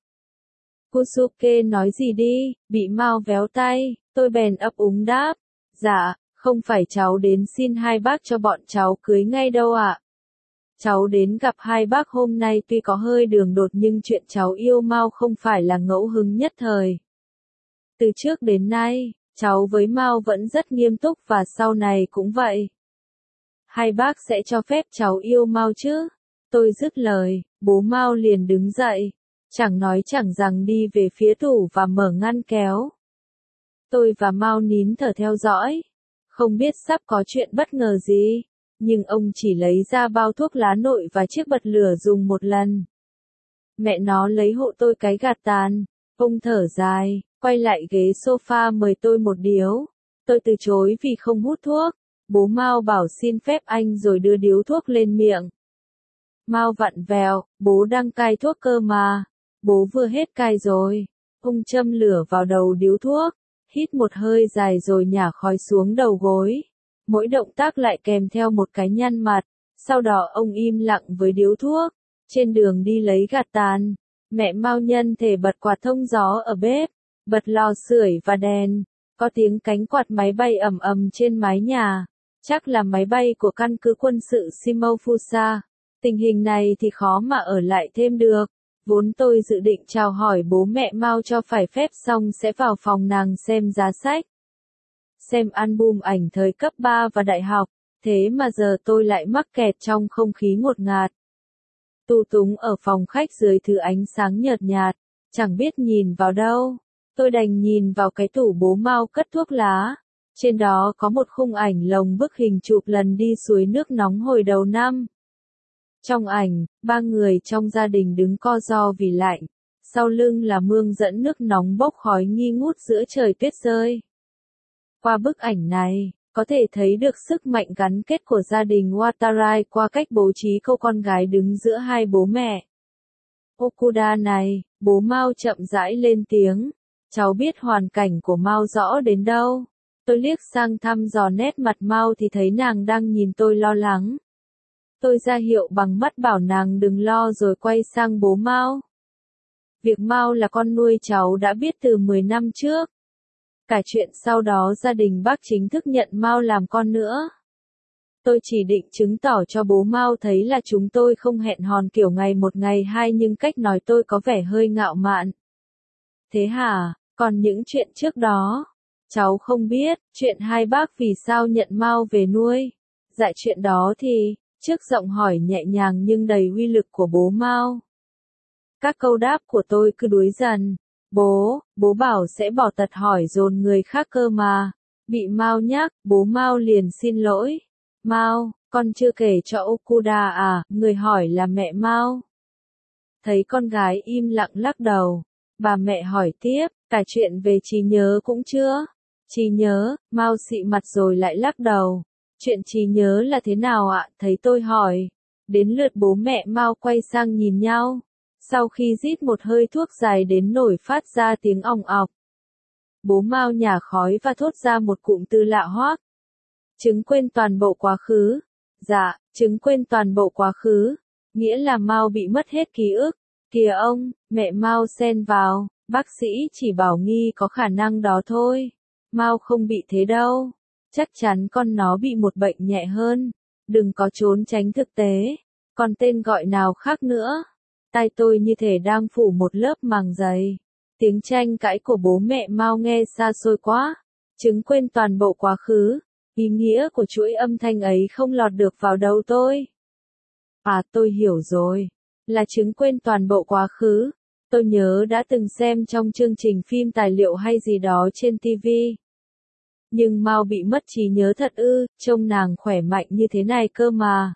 Kusuke nói gì đi, bị Mao véo tay, tôi bèn ấp úng đáp. Dạ, không phải cháu đến xin hai bác cho bọn cháu cưới ngay đâu ạ. Cháu đến gặp hai bác hôm nay tuy có hơi đường đột nhưng chuyện cháu yêu Mao không phải là ngẫu hứng nhất thời. Từ trước đến nay, cháu với Mao vẫn rất nghiêm túc và sau này cũng vậy. Hai bác sẽ cho phép cháu yêu Mao chứ? Tôi dứt lời, bố Mao liền đứng dậy, chẳng nói chẳng rằng đi về phía tủ và mở ngăn kéo. Tôi và Mao nín thở theo dõi, không biết sắp có chuyện bất ngờ gì, nhưng ông chỉ lấy ra bao thuốc lá nội và chiếc bật lửa dùng một lần. Mẹ nó lấy hộ tôi cái gạt tàn, ông thở dài, quay lại ghế sofa mời tôi một điếu. Tôi từ chối vì không hút thuốc. Bố Mao bảo xin phép anh rồi đưa điếu thuốc lên miệng. Mao vặn vẹo, bố đang cai thuốc cơ mà. Bố vừa hết cai rồi. Ông châm lửa vào đầu điếu thuốc, hít một hơi dài rồi nhả khói xuống đầu gối. Mỗi động tác lại kèm theo một cái nhăn mặt. Sau đó ông im lặng với điếu thuốc. Trên đường đi lấy gạt tàn, mẹ Mao nhân thể bật quạt thông gió ở bếp, bật lò sưởi và đèn. Có tiếng cánh quạt máy bay ầm ầm trên mái nhà. Chắc là máy bay của căn cứ quân sự Shimofusa. Tình hình này thì khó mà ở lại thêm được. Vốn tôi dự định chào hỏi bố mẹ Mao cho phải phép xong sẽ vào phòng nàng xem giá sách. Xem album ảnh thời cấp ba và đại học. Thế mà giờ tôi lại mắc kẹt trong không khí ngột ngạt. Tu túng ở phòng khách dưới thứ ánh sáng nhợt nhạt. Chẳng biết nhìn vào đâu. Tôi đành nhìn vào cái tủ bố Mao cất thuốc lá. Trên đó có một khung ảnh lồng bức hình chụp lần đi suối nước nóng hồi đầu năm. Trong ảnh, ba người trong gia đình đứng co ro vì lạnh. Sau lưng là mương dẫn nước nóng bốc khói nghi ngút giữa trời tuyết rơi. Qua bức ảnh này, có thể thấy được sức mạnh gắn kết của gia đình Watarai qua cách bố trí cô con gái đứng giữa hai bố mẹ. Okuda này, bố Mao chậm rãi lên tiếng. Cháu biết hoàn cảnh của Mao rõ đến đâu. Tôi liếc sang thăm dò nét mặt Mao thì thấy nàng đang nhìn tôi lo lắng. Tôi ra hiệu bằng mắt bảo nàng đừng lo rồi quay sang bố Mao. Việc Mao là con nuôi cháu đã biết từ mười năm trước. Cả chuyện sau đó gia đình bác chính thức nhận Mao làm con nữa. Tôi chỉ định chứng tỏ cho bố Mao thấy là chúng tôi không hẹn hò kiểu ngày một ngày hai nhưng cách nói tôi có vẻ hơi ngạo mạn. Thế hả, còn những chuyện trước đó? Cháu không biết, chuyện hai bác vì sao nhận Mao về nuôi. Dạ chuyện đó thì, trước giọng hỏi nhẹ nhàng nhưng đầy uy lực của bố Mao. Các câu đáp của tôi cứ đuối dần. Bố, bố bảo sẽ bỏ tật hỏi dồn người khác cơ mà. Bị Mao nhắc, bố Mao liền xin lỗi. Mao, con chưa kể cho Okuda à, người hỏi là mẹ Mao. Thấy con gái im lặng lắc đầu, bà mẹ hỏi tiếp, cả chuyện về trí nhớ cũng chưa? Trí nhớ, Mao xị mặt rồi lại lắc đầu. Chuyện trí nhớ là thế nào ạ? Thấy tôi hỏi. Đến lượt bố mẹ Mao quay sang nhìn nhau. Sau khi rít một hơi thuốc dài đến nổi phát ra tiếng òng ọc. Bố Mao nhả khói và thốt ra một cụm từ lạ hoắc. Chứng quên toàn bộ quá khứ. Dạ, chứng quên toàn bộ quá khứ. Nghĩa là Mao bị mất hết ký ức. Kìa ông, mẹ Mao xen vào, bác sĩ chỉ bảo nghi có khả năng đó thôi. Mao không bị thế đâu. Chắc chắn con nó bị một bệnh nhẹ hơn. Đừng có trốn tránh thực tế. Còn tên gọi nào khác nữa. Tai tôi như thể đang phủ một lớp màng dày. Tiếng tranh cãi của bố mẹ Mao nghe xa xôi quá. Chứng quên toàn bộ quá khứ. Ý nghĩa của chuỗi âm thanh ấy không lọt được vào đầu tôi. À, tôi hiểu rồi. Là chứng quên toàn bộ quá khứ. Tôi nhớ đã từng xem trong chương trình phim tài liệu hay gì đó trên ti vi. Nhưng Mao bị mất trí nhớ thật ư, trông nàng khỏe mạnh như thế này cơ mà.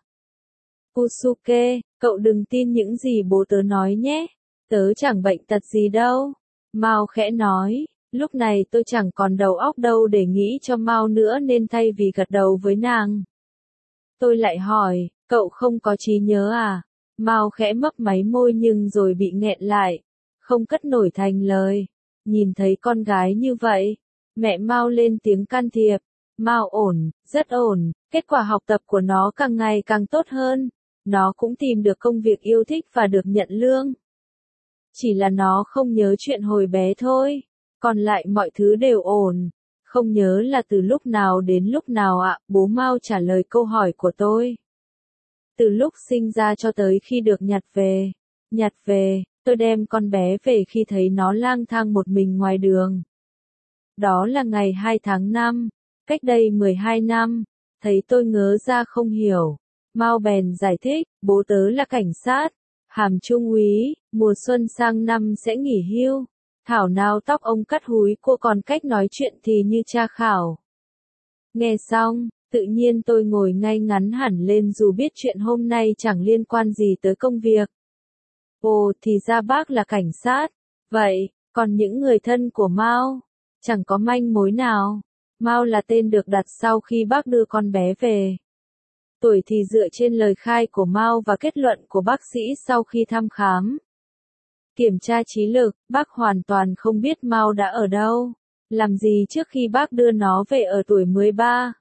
Kusuke, cậu đừng tin những gì bố tớ nói nhé. Tớ chẳng bệnh tật gì đâu. Mao khẽ nói, lúc này tôi chẳng còn đầu óc đâu để nghĩ cho Mao nữa nên thay vì gật đầu với nàng. Tôi lại hỏi, cậu không có trí nhớ à? Mao khẽ mấp máy môi nhưng rồi bị nghẹn lại, không cất nổi thành lời. Nhìn thấy con gái như vậy, mẹ Mao lên tiếng can thiệp. Mao ổn, rất ổn, kết quả học tập của nó càng ngày càng tốt hơn. Nó cũng tìm được công việc yêu thích và được nhận lương. Chỉ là nó không nhớ chuyện hồi bé thôi, còn lại mọi thứ đều ổn. Không nhớ là từ lúc nào đến lúc nào ạ? Bố Mao trả lời câu hỏi của tôi. Từ lúc sinh ra cho tới khi được nhặt về. Nhặt về, tôi đem con bé về khi thấy nó lang thang một mình ngoài đường. Đó là ngày hai tháng năm, cách đây mười hai năm. Thấy tôi ngớ ra không hiểu. Mao bèn giải thích, bố tớ là cảnh sát, hàm trung úy, mùa xuân sang năm sẽ nghỉ hưu. Thảo nào tóc ông cắt húi cô còn cách nói chuyện thì như tra khảo. Nghe xong, tự nhiên tôi ngồi ngay ngắn hẳn lên dù biết chuyện hôm nay chẳng liên quan gì tới công việc. Ồ, thì ra bác là cảnh sát. Vậy, còn những người thân của Mao? Chẳng có manh mối nào. Mao là tên được đặt sau khi bác đưa con bé về. Tuổi thì dựa trên lời khai của Mao và kết luận của bác sĩ sau khi thăm khám. Kiểm tra trí lực, bác hoàn toàn không biết Mao đã ở đâu, làm gì trước khi bác đưa nó về ở tuổi mười ba.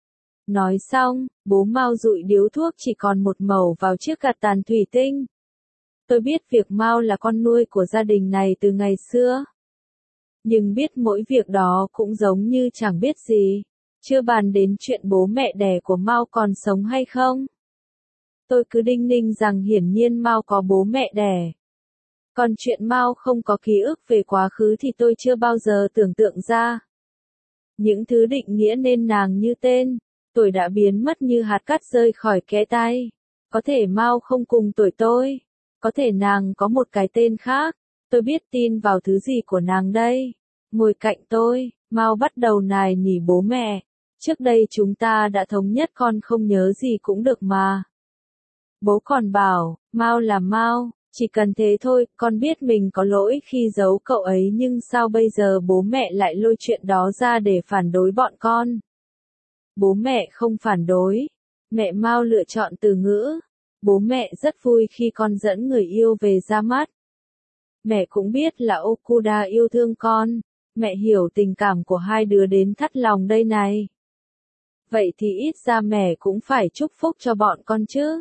Nói xong, bố Mao dụi điếu thuốc chỉ còn một mẩu vào chiếc gạt tàn thủy tinh. Tôi biết việc Mao là con nuôi của gia đình này từ ngày xưa. Nhưng biết mỗi việc đó cũng giống như chẳng biết gì. Chưa bàn đến chuyện bố mẹ đẻ của Mao còn sống hay không. Tôi cứ đinh ninh rằng hiển nhiên Mao có bố mẹ đẻ. Còn chuyện Mao không có ký ức về quá khứ thì tôi chưa bao giờ tưởng tượng ra. Những thứ định nghĩa nên nàng như tên, tuổi đã biến mất như hạt cát rơi khỏi kẽ tay. Có thể Mao không cùng tuổi tôi. Có thể nàng có một cái tên khác. Tôi biết tin vào thứ gì của nàng đây. Ngồi cạnh tôi, Mao bắt đầu nài nỉ bố mẹ. Trước đây chúng ta đã thống nhất con không nhớ gì cũng được mà. Bố còn bảo, Mao là Mao, chỉ cần thế thôi, con biết mình có lỗi khi giấu cậu ấy nhưng sao bây giờ bố mẹ lại lôi chuyện đó ra để phản đối bọn con. Bố mẹ không phản đối. Mẹ Mao lựa chọn từ ngữ. Bố mẹ rất vui khi con dẫn người yêu về ra mắt. Mẹ cũng biết là Okuda yêu thương con. Mẹ hiểu tình cảm của hai đứa đến thắt lòng đây này. Vậy thì ít ra mẹ cũng phải chúc phúc cho bọn con chứ.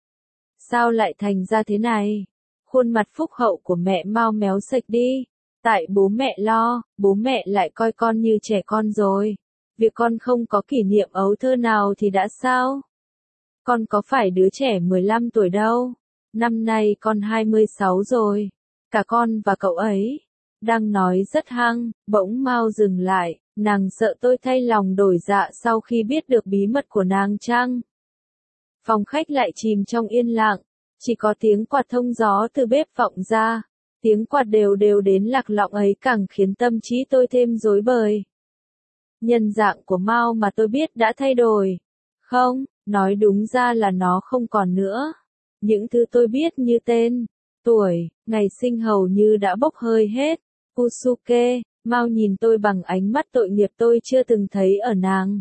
Sao lại thành ra thế này? Khuôn mặt phúc hậu của mẹ Mao méo sạch đi. Tại bố mẹ lo, bố mẹ lại coi con như trẻ con rồi. Việc con không có kỷ niệm ấu thơ nào thì đã sao? Con có phải đứa trẻ mười lăm tuổi đâu. Năm nay con hai mươi sáu rồi. Cả con và cậu ấy. Đang nói rất hăng, bỗng Mao dừng lại. Nàng sợ tôi thay lòng đổi dạ sau khi biết được bí mật của nàng chăng? Phòng khách lại chìm trong yên lặng. Chỉ có tiếng quạt thông gió từ bếp vọng ra. Tiếng quạt đều đều đến lạc lõng ấy càng khiến tâm trí tôi thêm rối bời. Nhân dạng của Mao mà tôi biết đã thay đổi. Không, nói đúng ra là nó không còn nữa. Những thứ tôi biết như tên, tuổi, ngày sinh hầu như đã bốc hơi hết. Kusuke, Mao nhìn tôi bằng ánh mắt tội nghiệp tôi chưa từng thấy ở nàng.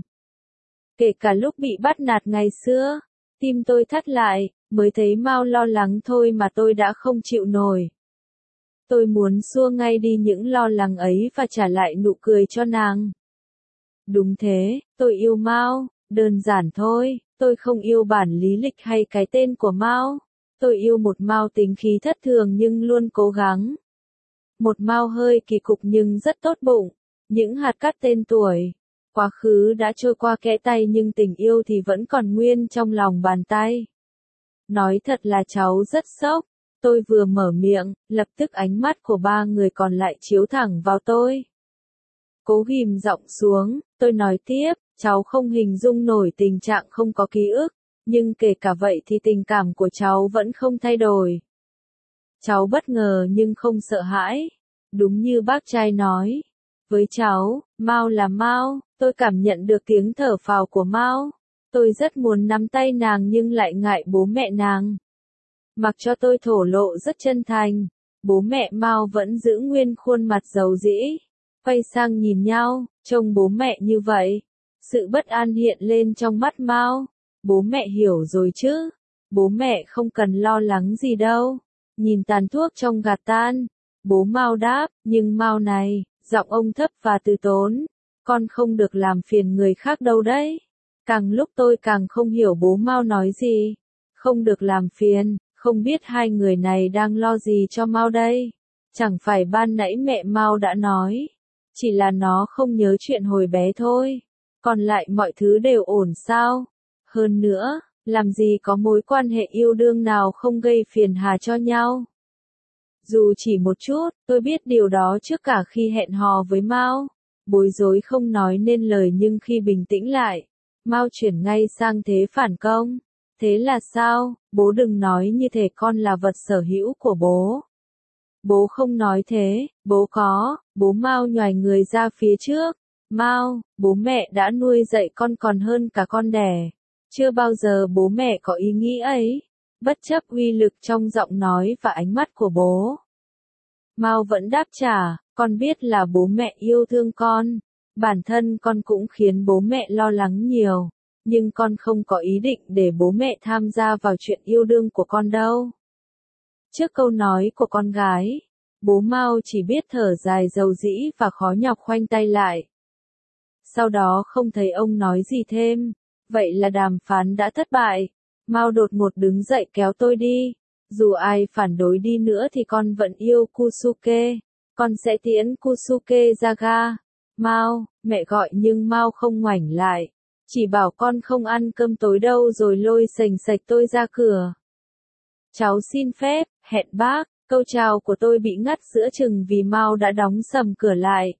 Kể cả lúc bị bắt nạt ngày xưa, tim tôi thắt lại, mới thấy Mao lo lắng thôi mà tôi đã không chịu nổi. Tôi muốn xua ngay đi những lo lắng ấy và trả lại nụ cười cho nàng. Đúng thế, tôi yêu Mao, đơn giản thôi, tôi không yêu bản lý lịch hay cái tên của Mao. Tôi yêu một Mao tính khí thất thường nhưng luôn cố gắng. Một Mao hơi kỳ cục nhưng rất tốt bụng. Những hạt cát tên tuổi. Quá khứ đã trôi qua kẽ tay nhưng tình yêu thì vẫn còn nguyên trong lòng bàn tay. Nói thật là cháu rất sốc. Tôi vừa mở miệng, lập tức ánh mắt của ba người còn lại chiếu thẳng vào tôi. Cố ghim giọng xuống, tôi nói tiếp, cháu không hình dung nổi tình trạng không có ký ức, nhưng kể cả vậy thì tình cảm của cháu vẫn không thay đổi. Cháu bất ngờ nhưng không sợ hãi, đúng như bác trai nói. Với cháu, Mao là Mao, tôi cảm nhận được tiếng thở phào của Mao. Tôi rất muốn nắm tay nàng nhưng lại ngại bố mẹ nàng. Mặc cho tôi thổ lộ rất chân thành, bố mẹ Mao vẫn giữ nguyên khuôn mặt dầu dĩ. Quay sang nhìn nhau, trông bố mẹ như vậy. Sự bất an hiện lên trong mắt Mao. Bố mẹ hiểu rồi chứ. Bố mẹ không cần lo lắng gì đâu. Nhìn tàn thuốc trong gạt tan. Bố Mao đáp, nhưng Mao này, giọng ông thấp và từ tốn. Con không được làm phiền người khác đâu đấy. Càng lúc tôi càng không hiểu bố Mao nói gì. Không được làm phiền, không biết hai người này đang lo gì cho Mao đây. Chẳng phải ban nãy mẹ Mao đã nói. Chỉ là nó không nhớ chuyện hồi bé thôi. Còn lại mọi thứ đều ổn sao? Hơn nữa, làm gì có mối quan hệ yêu đương nào không gây phiền hà cho nhau? Dù chỉ một chút, tôi biết điều đó trước cả khi hẹn hò với Mao. Bối rối không nói nên lời nhưng khi bình tĩnh lại, Mao chuyển ngay sang thế phản công. Thế là sao? Bố đừng nói như thể con là vật sở hữu của bố. Bố không nói thế, bố có, bố Mao nhoài người ra phía trước. Mao, bố mẹ đã nuôi dạy con còn hơn cả con đẻ. Chưa bao giờ bố mẹ có ý nghĩ ấy. Bất chấp uy lực trong giọng nói và ánh mắt của bố. Mao vẫn đáp trả, con biết là bố mẹ yêu thương con. Bản thân con cũng khiến bố mẹ lo lắng nhiều. Nhưng con không có ý định để bố mẹ tham gia vào chuyện yêu đương của con đâu. Trước câu nói của con gái, bố Mao chỉ biết thở dài dầu dĩ và khó nhọc khoanh tay lại. Sau đó không thấy ông nói gì thêm, vậy là đàm phán đã thất bại. Mao đột ngột đứng dậy kéo tôi đi. Dù ai phản đối đi nữa thì con vẫn yêu Kusuke. Con sẽ tiễn Kusuke ra ga. Mao, mẹ gọi nhưng Mao không ngoảnh lại. Chỉ bảo con không ăn cơm tối đâu rồi lôi sành sạch tôi ra cửa. Cháu xin phép, hẹn bác. Câu chào của tôi bị ngắt giữa chừng vì Mao đã đóng sầm cửa lại.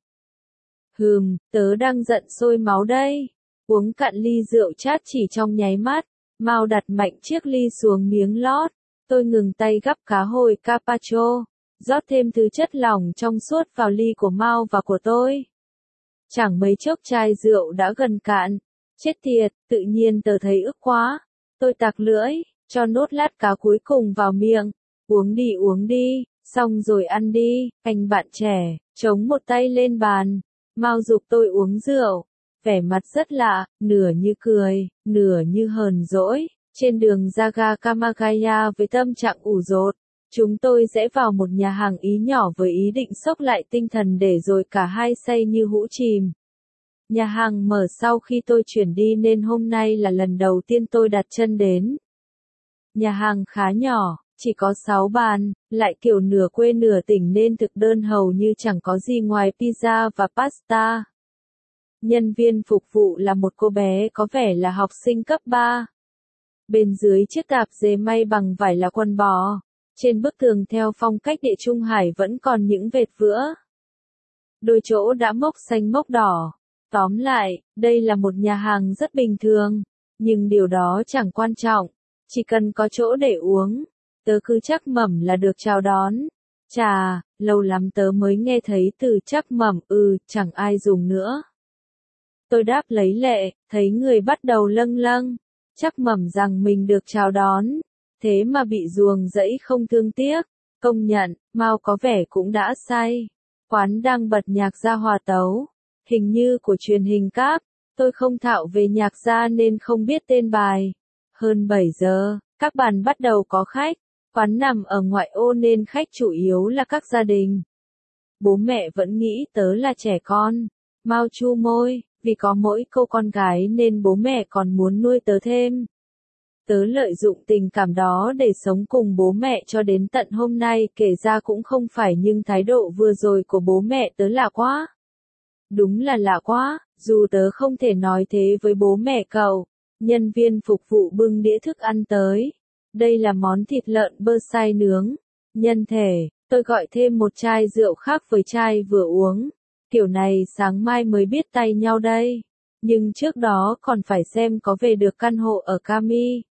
Hừm, tớ đang giận sôi máu đây. Uống cạn ly rượu chát chỉ trong nháy mắt. Mao đặt mạnh chiếc ly xuống miếng lót. Tôi ngừng tay gắp cá hồi carpaccio. Rót thêm thứ chất lỏng trong suốt vào ly của Mao và của tôi. Chẳng mấy chốc chai rượu đã gần cạn. Chết tiệt, tự nhiên tớ thấy ức quá. Tôi tạc lưỡi, cho nốt lát cá cuối cùng vào miệng. Uống đi uống đi, xong rồi ăn đi, anh bạn trẻ, chống một tay lên bàn. Mao giục tôi uống rượu. Vẻ mặt rất lạ, nửa như cười, nửa như hờn dỗi. Trên đường ra ga Kamagaya với tâm trạng ủ rột. Chúng tôi sẽ vào một nhà hàng Ý nhỏ với ý định xốc lại tinh thần để rồi cả hai say như hũ chìm. Nhà hàng mở sau khi tôi chuyển đi nên hôm nay là lần đầu tiên tôi đặt chân đến. Nhà hàng khá nhỏ, chỉ có sáu bàn, lại kiểu nửa quê nửa tỉnh nên thực đơn hầu như chẳng có gì ngoài pizza và pasta. Nhân viên phục vụ là một cô bé có vẻ là học sinh cấp ba. Bên dưới chiếc tạp dề may bằng vải là quần bò. Trên bức tường theo phong cách Địa Trung Hải vẫn còn những vệt vữa. Đôi chỗ đã mốc xanh mốc đỏ. Tóm lại, đây là một nhà hàng rất bình thường. Nhưng điều đó chẳng quan trọng. Chỉ cần có chỗ để uống. Tớ cứ chắc mẩm là được chào đón. Chà, lâu lắm tớ mới nghe thấy từ chắc mẩm, ừ, chẳng ai dùng nữa. Tôi đáp lấy lệ, thấy người bắt đầu lâng lâng. Chắc mẩm rằng mình được chào đón. Thế mà bị ruồng rẫy không thương tiếc. Công nhận, Mao có vẻ cũng đã say. Quán đang bật nhạc gia hòa tấu, hình như của truyền hình cáp. Tôi không thạo về nhạc gia nên không biết tên bài. Hơn bảy giờ, các bàn bắt đầu có khách. Quán nằm ở ngoại ô nên khách chủ yếu là các gia đình. Bố mẹ vẫn nghĩ tớ là trẻ con. Mao chu môi, vì có mỗi cô con gái nên bố mẹ còn muốn nuôi tớ thêm. Tớ lợi dụng tình cảm đó để sống cùng bố mẹ cho đến tận hôm nay, kể ra cũng không phải, nhưng thái độ vừa rồi của bố mẹ tớ lạ quá. Đúng là lạ quá, dù tớ không thể nói thế với bố mẹ cậu. Nhân viên phục vụ bưng đĩa thức ăn tới. Đây là món thịt lợn bơ xay nướng. Nhân thể, tôi gọi thêm một chai rượu khác với chai vừa uống. Kiểu này sáng mai mới biết tay nhau đây. Nhưng trước đó còn phải xem có về được căn hộ ở Kami.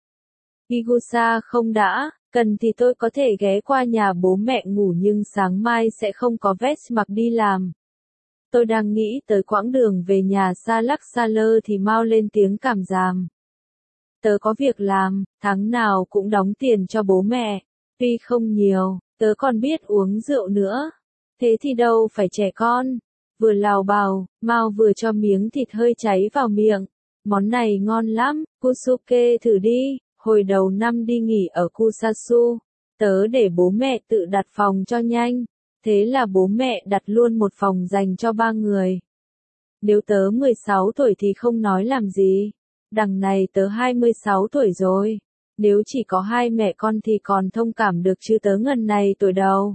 Igusa không đã, cần thì tôi có thể ghé qua nhà bố mẹ ngủ, nhưng sáng mai sẽ không có vest mặc đi làm. Tôi đang nghĩ tới quãng đường về nhà xa lắc xa lơ thì Mao lên tiếng cảm giảm. Tớ có việc làm, tháng nào cũng đóng tiền cho bố mẹ. Tuy không nhiều, tớ còn biết uống rượu nữa. Thế thì đâu phải trẻ con. Vừa lào bào, Mao vừa cho miếng thịt hơi cháy vào miệng. Món này ngon lắm, Kusuke thử đi. Hồi đầu năm đi nghỉ ở Kusasu, tớ để bố mẹ tự đặt phòng cho nhanh. Thế là bố mẹ đặt luôn một phòng dành cho ba người. Nếu tớ mười sáu tuổi thì không nói làm gì. Đằng này tớ hai mươi sáu tuổi rồi. Nếu chỉ có hai mẹ con thì còn thông cảm được, chứ tớ ngần này tuổi đầu.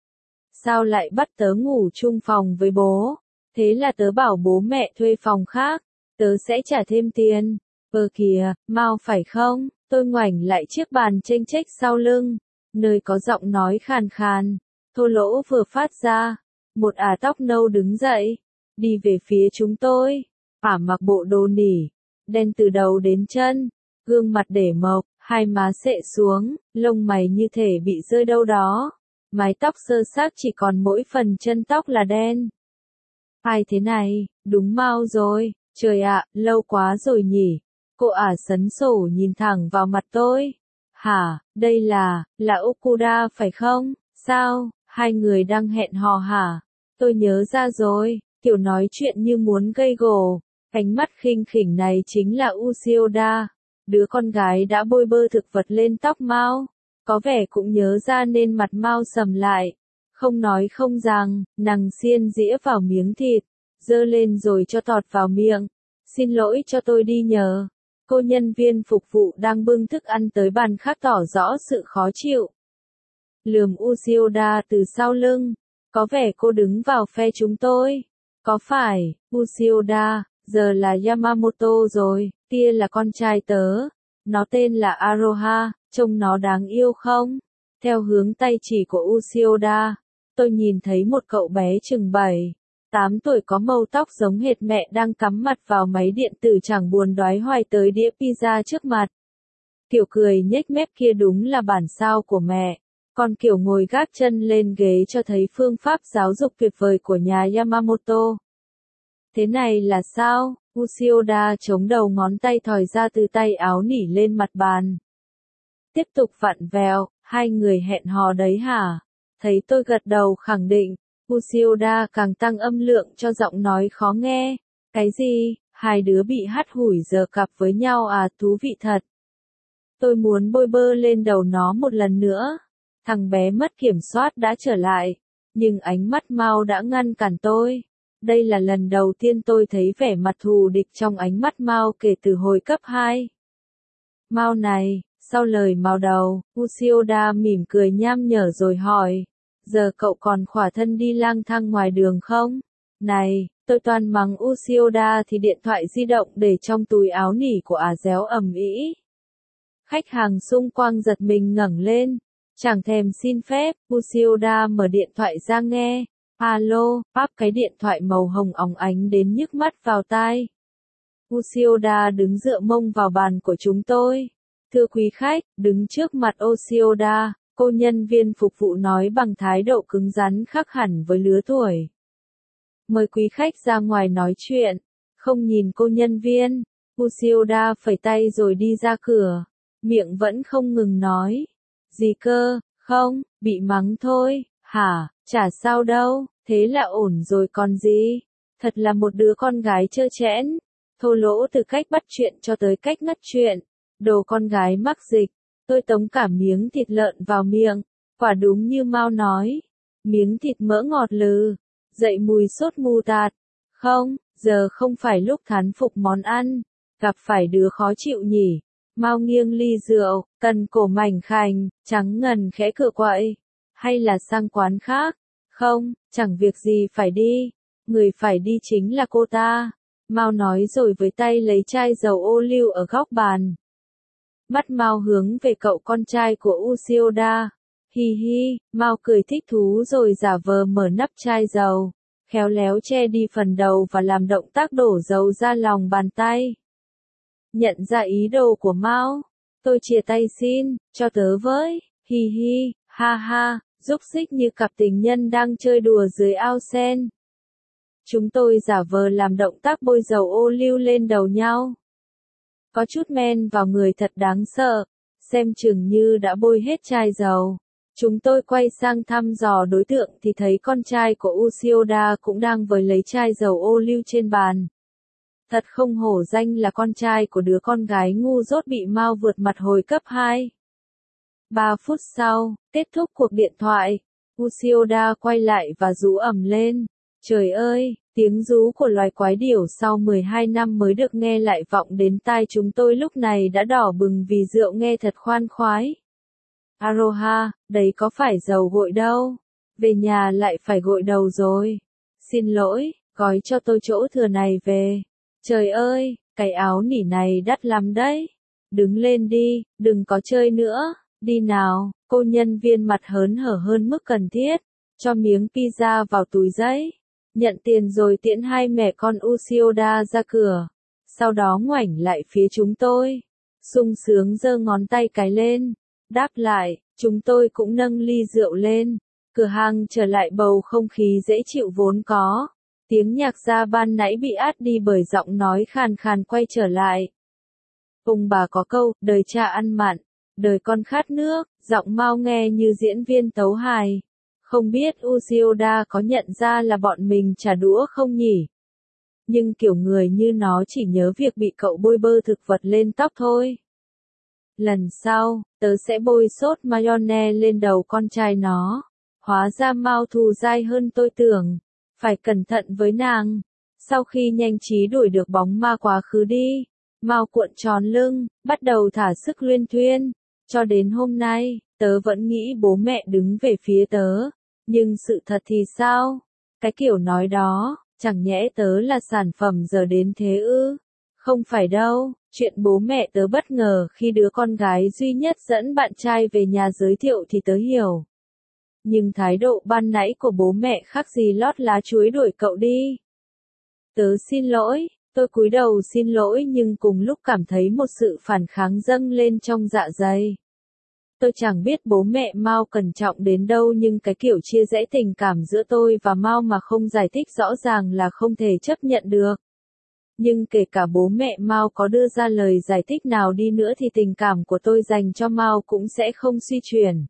Sao lại bắt tớ ngủ chung phòng với bố? Thế là tớ bảo bố mẹ thuê phòng khác. Tớ sẽ trả thêm tiền. Ơ kìa, Mao phải không? Tôi ngoảnh lại chiếc bàn chênh chếch sau lưng, nơi có giọng nói khàn khàn, thô lỗ vừa phát ra. Một ả tóc nâu đứng dậy, đi về phía chúng tôi. Ả mặc bộ đồ nỉ, đen từ đầu đến chân, gương mặt để mộc, hai má xệ xuống, lông mày như thể bị rơi đâu đó. Mái tóc sơ xác chỉ còn mỗi phần chân tóc là đen. Ai thế này, đúng Mao rồi, trời ạ, lâu quá rồi nhỉ. Cô ả sấn sổ nhìn thẳng vào mặt tôi. Hả, đây là, là Okuda phải không? Sao, hai người đang hẹn hò hả? Tôi nhớ ra rồi, kiểu nói chuyện như muốn gây gổ. Ánh mắt khinh khỉnh này chính là Ushioda, đứa con gái đã bôi bơ thực vật lên tóc Mao. Có vẻ cũng nhớ ra nên mặt Mao sầm lại. Không nói không rằng, nàng xiên dĩa vào miếng thịt, dơ lên rồi cho tọt vào miệng. Xin lỗi cho tôi đi nhờ. Cô nhân viên phục vụ đang bưng thức ăn tới bàn khác tỏ rõ sự khó chịu. Lườm Ushioda từ sau lưng. Có vẻ cô đứng vào phe chúng tôi. Có phải, Ushioda, giờ là Yamamoto rồi, kia là con trai tớ. Nó tên là Aroha, trông nó đáng yêu không? Theo hướng tay chỉ của Ushioda, tôi nhìn thấy một cậu bé chừng bảy, tám tuổi có màu tóc giống hệt mẹ đang cắm mặt vào máy điện tử, chẳng buồn đoái hoài tới đĩa pizza trước mặt. Kiểu cười nhếch mép kia đúng là bản sao của mẹ. Còn kiểu ngồi gác chân lên ghế cho thấy phương pháp giáo dục tuyệt vời của nhà Yamamoto. Thế này là sao? Ushioda chống đầu, ngón tay thòi ra từ tay áo nỉ lên mặt bàn. Tiếp tục vặn vẹo, hai người hẹn hò đấy hả? Thấy tôi gật đầu khẳng định, Ushioda càng tăng âm lượng cho giọng nói khó nghe. Cái gì? Hai đứa bị hắt hủi giờ cặp với nhau à, thú vị thật. Tôi muốn bôi bơ lên đầu nó một lần nữa. Thằng bé mất kiểm soát đã trở lại, nhưng ánh mắt Mao đã ngăn cản tôi. Đây là lần đầu tiên tôi thấy vẻ mặt thù địch trong ánh mắt Mao kể từ hồi cấp hai. Mao này, sau lời Mao đầu, Ushioda mỉm cười nham nhở rồi hỏi, giờ cậu còn khỏa thân đi lang thang ngoài đường không? Này, tôi toàn mắng Ushioda thì điện thoại di động để trong túi áo nỉ của ả réo ầm ĩ. Khách hàng xung quanh giật mình ngẩng lên, chẳng thèm xin phép, Ushioda mở điện thoại ra nghe. Alo, bắp cái điện thoại màu hồng óng ánh đến nhức mắt vào tai. Ushioda đứng dựa mông vào bàn của chúng tôi. Thưa quý khách, đứng trước mặt Ushioda, cô nhân viên phục vụ nói bằng thái độ cứng rắn khác hẳn với lứa tuổi. Mời quý khách ra ngoài nói chuyện. Không nhìn cô nhân viên, Ushioda phẩy tay rồi đi ra cửa. Miệng vẫn không ngừng nói. Gì cơ, Không, bị mắng thôi, hả, chả sao đâu, thế là ổn rồi còn gì. Thật là một đứa con gái trơ trẽn, thô lỗ từ cách bắt chuyện cho tới cách ngắt chuyện. Đồ con gái mắc dịch, tôi tống cả miếng thịt lợn vào miệng, quả đúng như Mao nói. Miếng thịt mỡ ngọt lừ, dậy mùi sốt mù tạt. Không, giờ không phải lúc thán phục món ăn, gặp phải đứa khó chịu nhỉ. Mao nghiêng ly rượu, cần cổ mảnh khảnh, trắng ngần khẽ cựa quậy. Hay là sang quán khác? Không, chẳng việc gì phải đi. Người phải đi chính là cô ta. Mao nói rồi với tay lấy chai dầu ô liu ở góc bàn. Mắt Mao hướng về cậu con trai của Uchiyoda. Hi hi, Mao cười thích thú rồi giả vờ mở nắp chai dầu, khéo léo che đi phần đầu và làm động tác đổ dầu ra lòng bàn tay. Nhận ra ý đồ của Mao, tôi chìa tay xin, cho tớ với, hi hi, ha ha, rúc xích như cặp tình nhân đang chơi đùa dưới ao sen. Chúng tôi giả vờ làm động tác bôi dầu ô liu lên đầu nhau. Có chút men vào người thật đáng sợ, xem chừng như đã bôi hết chai dầu. Chúng tôi quay sang thăm dò đối tượng thì thấy con trai của Uchiyoda cũng đang với lấy chai dầu ô liu trên bàn. Thật không hổ danh là con trai của đứa con gái ngu dốt bị Mao vượt mặt hồi cấp hai. Ba phút sau, kết thúc cuộc điện thoại, Uchiyoda quay lại và rú ầm lên. Trời ơi, tiếng rú của loài quái điểu sau mười hai năm mới được nghe lại vọng đến tai chúng tôi lúc này đã đỏ bừng vì rượu nghe thật khoan khoái. Aroha, đấy có phải dầu gội đâu. Về nhà lại phải gội đầu rồi. Xin lỗi, gói cho tôi chỗ thừa này về. Trời ơi, cái áo nỉ này đắt lắm đấy. Đứng lên đi, đừng có chơi nữa. Đi nào, cô nhân viên mặt hớn hở hơn mức cần thiết. Cho miếng pizza vào túi giấy. Nhận tiền rồi tiễn hai mẹ con Uchiyoda ra cửa. Sau đó ngoảnh lại phía chúng tôi. Sung sướng giơ ngón tay cái lên. Đáp lại, chúng tôi cũng nâng ly rượu lên. Cửa hàng trở lại bầu không khí dễ chịu vốn có. Tiếng nhạc ra ban nãy bị át đi bởi giọng nói khàn khàn quay trở lại. Ông bà có câu, đời cha ăn mặn, đời con khát nước, giọng Mao nghe như diễn viên tấu hài. Không biết Uchiyoda có nhận ra là bọn mình trả đũa không nhỉ? Nhưng kiểu người như nó chỉ nhớ việc bị cậu bôi bơ thực vật lên tóc thôi. Lần sau, tớ sẽ bôi sốt mayonnaise lên đầu con trai nó. Hóa ra Mao thù dai hơn tôi tưởng. Phải cẩn thận với nàng. Sau khi nhanh trí đuổi được bóng ma quá khứ đi, Mao cuộn tròn lưng, bắt đầu thả sức luyên thuyên. Cho đến hôm nay, tớ vẫn nghĩ bố mẹ đứng về phía tớ. Nhưng sự thật thì sao? Cái kiểu nói đó, chẳng nhẽ tớ là sản phẩm giờ đến thế ư? Không phải đâu, chuyện bố mẹ tớ bất ngờ khi đứa con gái duy nhất dẫn bạn trai về nhà giới thiệu thì tớ hiểu. Nhưng thái độ ban nãy của bố mẹ khác gì lót lá chuối đuổi cậu đi. Tớ xin lỗi, tôi cúi đầu xin lỗi nhưng cùng lúc cảm thấy một sự phản kháng dâng lên trong dạ dày. Tôi chẳng biết bố mẹ Mao cẩn trọng đến đâu nhưng cái kiểu chia rẽ tình cảm giữa tôi và Mao mà không giải thích rõ ràng là không thể chấp nhận được. Nhưng kể cả bố mẹ Mao có đưa ra lời giải thích nào đi nữa thì tình cảm của tôi dành cho Mao cũng sẽ không suy chuyển.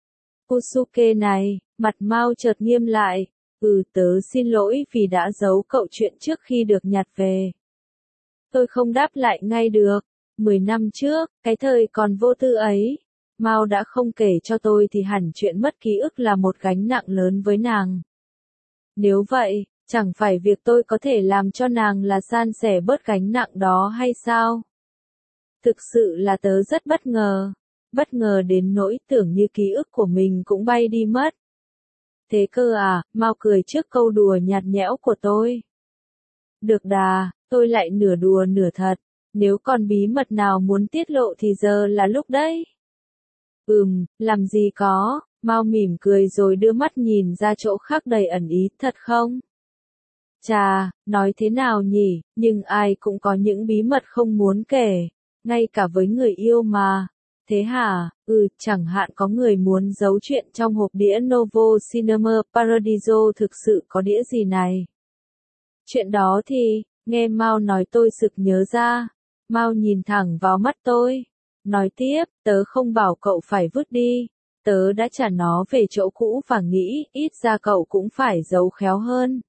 Usuke này, mặt Mao chợt nghiêm lại. Ừ, tớ xin lỗi vì đã giấu cậu chuyện trước khi được nhặt về. Tôi không đáp lại ngay được. Mười năm trước, cái thời còn vô tư ấy, Mao đã không kể cho tôi thì hẳn chuyện mất ký ức là một gánh nặng lớn với nàng. Nếu vậy, chẳng phải việc tôi có thể làm cho nàng là san sẻ bớt gánh nặng đó hay sao? Thực sự là tớ rất bất ngờ. Bất ngờ đến nỗi tưởng như ký ức của mình cũng bay đi mất. Thế cơ à, Mao cười trước câu đùa nhạt nhẽo của tôi. Được đà, tôi lại nửa đùa nửa thật. Nếu còn bí mật nào muốn tiết lộ thì giờ là lúc đấy. Ừm, làm gì có, Mao mỉm cười rồi đưa mắt nhìn ra chỗ khác đầy ẩn ý, thật không? Chà, nói thế nào nhỉ, nhưng ai cũng có những bí mật không muốn kể, ngay cả với người yêu mà. Thế hả, ừ, chẳng hạn có người muốn giấu chuyện trong hộp đĩa Novo Cinema Paradiso thực sự có đĩa gì này. Chuyện đó thì, nghe Mao nói tôi sực nhớ ra. Mao nhìn thẳng vào mắt tôi. Nói tiếp, tớ không bảo cậu phải vứt đi. tớ đã trả nó về chỗ cũ và nghĩ ít ra cậu cũng phải giấu khéo hơn.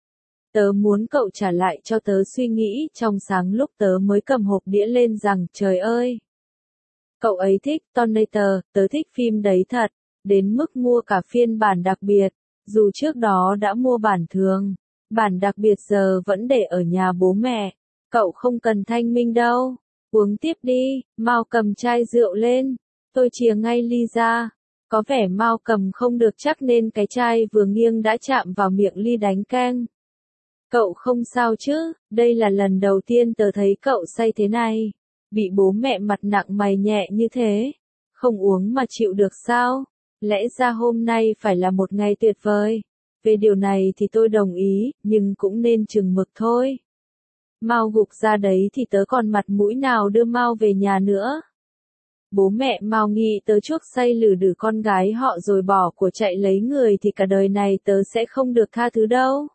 Tớ muốn cậu trả lại cho tớ suy nghĩ trong sáng lúc tớ mới cầm hộp đĩa lên rằng trời ơi. Cậu ấy thích Tornator, tớ thích phim đấy thật, đến mức mua cả phiên bản đặc biệt, dù trước đó đã mua bản thường. Bản đặc biệt giờ vẫn để ở nhà bố mẹ. Cậu không cần thanh minh đâu. Uống tiếp đi, Mao cầm chai rượu lên. Tôi chìa ngay ly ra. Có vẻ Mao cầm không được chắc nên cái chai vừa nghiêng đã chạm vào miệng ly đánh keng. Cậu không sao chứ, đây là lần đầu tiên tớ thấy cậu say thế này. Bị bố mẹ mặt nặng mày nhẹ như thế. Không uống mà chịu được sao? Lẽ ra hôm nay phải là một ngày tuyệt vời. Về điều này thì tôi đồng ý, nhưng cũng nên chừng mực thôi. Mao gục ra đấy thì tớ còn mặt mũi nào đưa Mao về nhà nữa. Bố mẹ Mao nghĩ tớ chuốc say lử đử con gái họ rồi bỏ của chạy lấy người thì cả đời này tớ sẽ không được tha thứ đâu.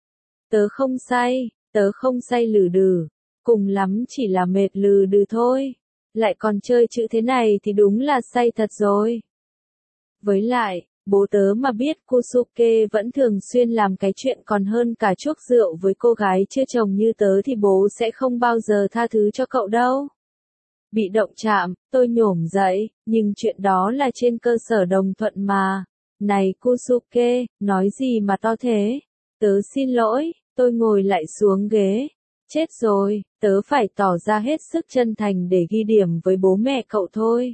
Tớ không say, tớ không say lử đử, cùng lắm chỉ là mệt lừ đừ thôi. Lại còn chơi chữ thế này thì đúng là say thật rồi. Với lại, bố tớ mà biết Kusuke vẫn thường xuyên làm cái chuyện còn hơn cả chuốc rượu với cô gái chưa chồng như tớ thì bố sẽ không bao giờ tha thứ cho cậu đâu. Bị động chạm, tôi nhổm dậy, nhưng chuyện đó là trên cơ sở đồng thuận mà. Này Kusuke, nói gì mà to thế? Tớ xin lỗi, tôi ngồi lại xuống ghế. Chết rồi, tớ phải tỏ ra hết sức chân thành để ghi điểm với bố mẹ cậu thôi.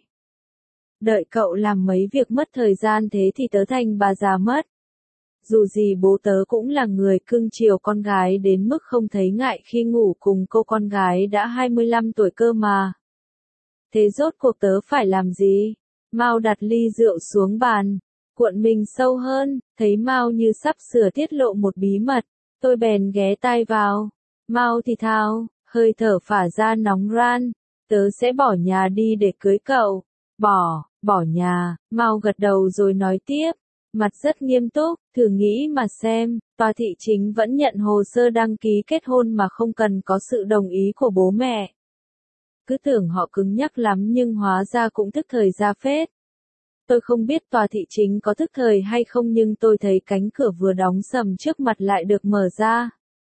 Đợi cậu làm mấy việc mất thời gian thế thì tớ thành bà già mất. Dù gì bố tớ cũng là người cưng chiều con gái đến mức không thấy ngại khi ngủ cùng cô con gái đã hai mươi lăm tuổi cơ mà. Thế rốt cuộc tớ phải làm gì? Mao đặt ly rượu xuống bàn, cuộn mình sâu hơn, thấy Mao như sắp sửa tiết lộ một bí mật, tôi bèn ghé tai vào. Mao thì thào, hơi thở phả ra nóng ran, tớ sẽ bỏ nhà đi để cưới cậu. Bỏ, bỏ nhà, Mao gật đầu rồi nói tiếp, mặt rất nghiêm túc, thử nghĩ mà xem, tòa thị chính vẫn nhận hồ sơ đăng ký kết hôn mà không cần có sự đồng ý của bố mẹ. Cứ tưởng họ cứng nhắc lắm nhưng hóa ra cũng thức thời ra phết. Tôi không biết tòa thị chính có thức thời hay không nhưng tôi thấy cánh cửa vừa đóng sầm trước mặt lại được mở ra.